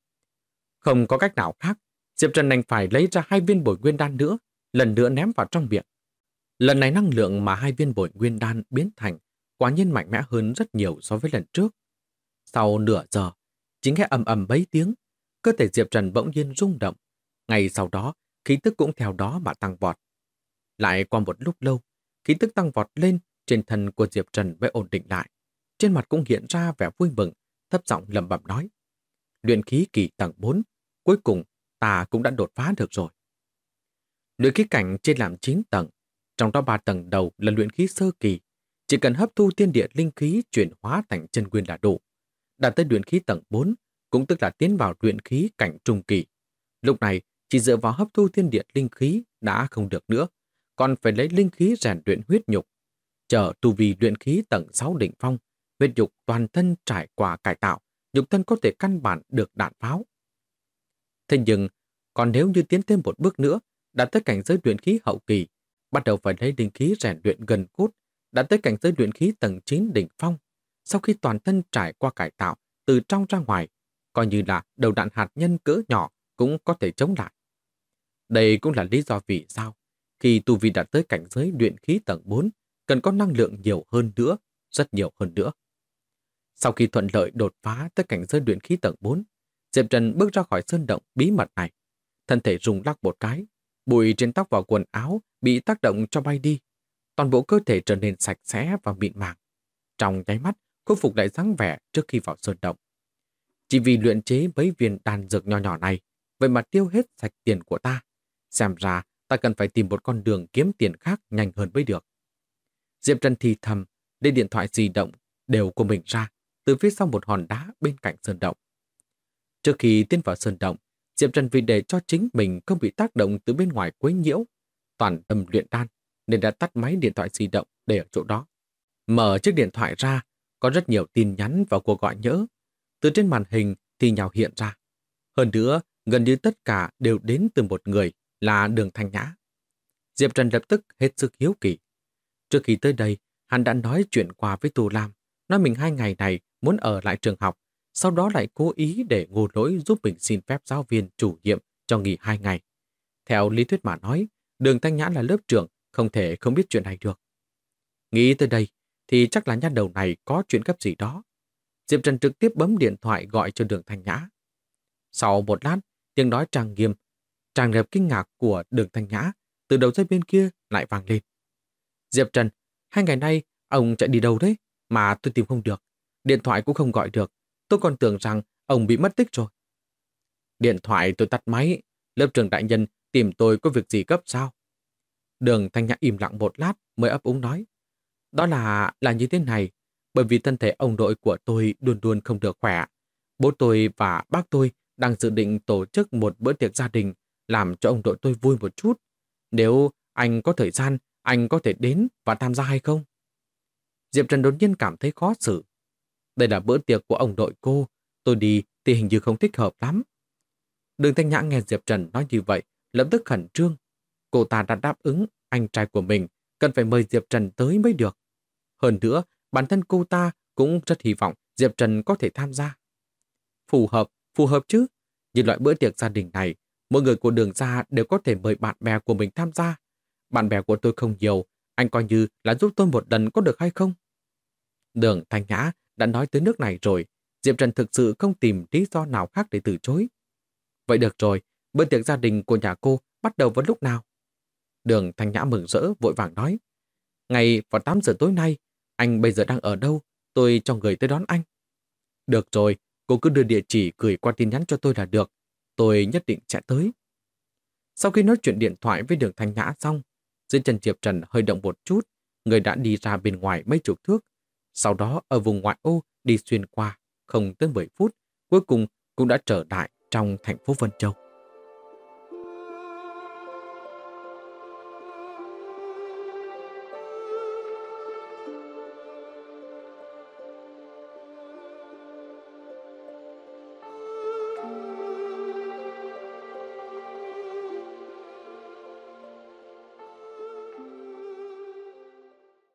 Không có cách nào khác, Diệp Trần đành phải lấy ra 2 viên bồi nguyên đan nữa, lần nữa ném vào trong miệng. Lần này năng lượng mà 2 viên bồi nguyên đan biến thành quả nhiên mạnh mẽ hơn rất nhiều so với lần trước. Sau nửa giờ, chính nghe ầm ầm mấy tiếng, cơ thể Diệp Trần bỗng nhiên rung động. Ngay sau đó, khí tức cũng theo đó mà tăng vọt. Lại qua một lúc lâu, khí tức tăng vọt lên, trên thân của Diệp Trần mới ổn định lại. Trên mặt cũng hiện ra vẻ vui mừng, thấp giọng lẩm bẩm nói: luyện khí kỳ tầng 4, cuối cùng ta cũng đã đột phá được rồi. Luyện khí cảnh chia làm 9 tầng, trong đó 3 tầng đầu là luyện khí sơ kỳ, chỉ cần hấp thu thiên địa linh khí chuyển hóa thành chân nguyên là đủ. Đạt tới luyện khí tầng 4, cũng tức là tiến vào luyện khí cảnh trung kỳ. Lúc này, chỉ dựa vào hấp thu thiên địa linh khí đã không được nữa, còn phải lấy linh khí rèn luyện huyết nhục. Chờ tu vi luyện khí tầng 6 đỉnh phong, huyết nhục toàn thân trải qua cải tạo, nhục thân có thể căn bản được đạn pháo. Thế nhưng, còn nếu như tiến thêm một bước nữa, đạt tới cảnh giới luyện khí hậu kỳ, bắt đầu phải lấy linh khí rèn luyện gần cốt, đạt tới cảnh giới luyện khí tầng 9 đỉnh phong. Sau khi toàn thân trải qua cải tạo, từ trong ra ngoài, coi như là đầu đạn hạt nhân cỡ nhỏ cũng có thể chống lại. Đây cũng là lý do vì sao, khi tu vi đạt tới cảnh giới luyện khí tầng 4, cần có năng lượng nhiều hơn nữa, rất nhiều hơn nữa. Sau khi thuận lợi đột phá tới cảnh giới luyện khí tầng 4, Diệp Trần bước ra khỏi sơn động bí mật này. Thân thể rung lắc một cái, bụi trên tóc và quần áo bị tác động cho bay đi. Toàn bộ cơ thể trở nên sạch sẽ và mịn màng. Trong nháy mắt, khôi phục lại dáng vẻ trước khi vào sơn động. Chỉ vì luyện chế mấy viên đan dược nhỏ nhỏ này, vậy mà tiêu hết sạch tiền của ta. Xem ra, ta cần phải tìm một con đường kiếm tiền khác nhanh hơn mới được. Diệp Trần thì thầm, lấy điện thoại di động đều của mình ra, từ phía sau một hòn đá bên cạnh sơn động. Trước khi tiến vào sơn động, Diệp Trần vì để cho chính mình không bị tác động từ bên ngoài quấy nhiễu, toàn tâm luyện đan, nên đã tắt máy điện thoại di động để ở chỗ đó. Mở chiếc điện thoại ra, có rất nhiều tin nhắn và cuộc gọi nhỡ. Từ trên màn hình thì nhào hiện ra. Hơn nữa, gần như tất cả đều đến từ một người là Đường Thanh Nhã. Diệp Trần lập tức hết sức hiếu kỳ. Trước khi tới đây, hắn đã nói chuyện qua với Tu Lam, nói mình 2 ngày này muốn ở lại trường học, sau đó lại cố ý để Ngô Lỗi giúp mình xin phép giáo viên chủ nhiệm cho nghỉ 2 ngày. Theo lý thuyết mà nói, Đường Thanh Nhã là lớp trưởng, không thể không biết chuyện này được. Nghĩ tới đây, thì chắc là nha đầu này có chuyện gấp gì đó. Diệp Trần trực tiếp bấm điện thoại gọi cho Đường Thanh Nhã. Sau một lát, tiếng nói trang nghiêm, tràn ngập kinh ngạc của Đường Thanh Nhã từ đầu dây bên kia lại vang lên. Diệp Trần, 2 ngày nay ông chạy đi đâu đấy mà tôi tìm không được. Điện thoại cũng không gọi được. Tôi còn tưởng rằng ông bị mất tích rồi. Điện thoại tôi tắt máy. Lớp trưởng đại nhân tìm tôi có việc gì gấp sao? Đường Thanh Nhã im lặng một lát mới ấp úng nói. Đó là như thế này. Bởi vì thân thể ông nội của tôi luôn luôn không được khỏe. Bố tôi và bác tôi đang dự định tổ chức một bữa tiệc gia đình làm cho ông nội tôi vui một chút. Nếu anh có thời gian, anh có thể đến và tham gia hay không? Diệp Trần đột nhiên cảm thấy khó xử. Đây là bữa tiệc của ông nội cô, tôi đi thì hình như không thích hợp lắm. Đường Thanh Nhã nghe Diệp Trần nói như vậy, lập tức khẩn trương. Cô ta đã đáp ứng anh trai của mình cần phải mời Diệp Trần tới mới được. Hơn nữa, bản thân cô ta cũng rất hy vọng Diệp Trần có thể tham gia. Phù hợp chứ. Như loại bữa tiệc gia đình này, mỗi người của Đường gia đều có thể mời bạn bè của mình tham gia. Bạn bè của tôi không nhiều, anh coi như là giúp tôi một lần có được hay không? Đường Thanh Nhã đã nói tới nước này rồi, Diệp Trần thực sự không tìm lý do nào khác để từ chối. Vậy được rồi, bữa tiệc gia đình của nhà cô bắt đầu vào lúc nào? Đường Thanh Nhã mừng rỡ vội vàng nói. Ngày vào 8 giờ tối nay, anh bây giờ đang ở đâu? Tôi cho người tới đón anh. Được rồi, cô cứ đưa địa chỉ gửi qua tin nhắn cho tôi là được. Tôi nhất định sẽ tới. Sau khi nói chuyện điện thoại với Đường Thanh Nhã xong, dưới chân Diệp Trần hơi động một chút, người đã đi ra bên ngoài mấy chục thước. Sau đó ở vùng ngoại ô đi xuyên qua, không tới 10 phút, cuối cùng cũng đã trở lại trong thành phố Vân Châu.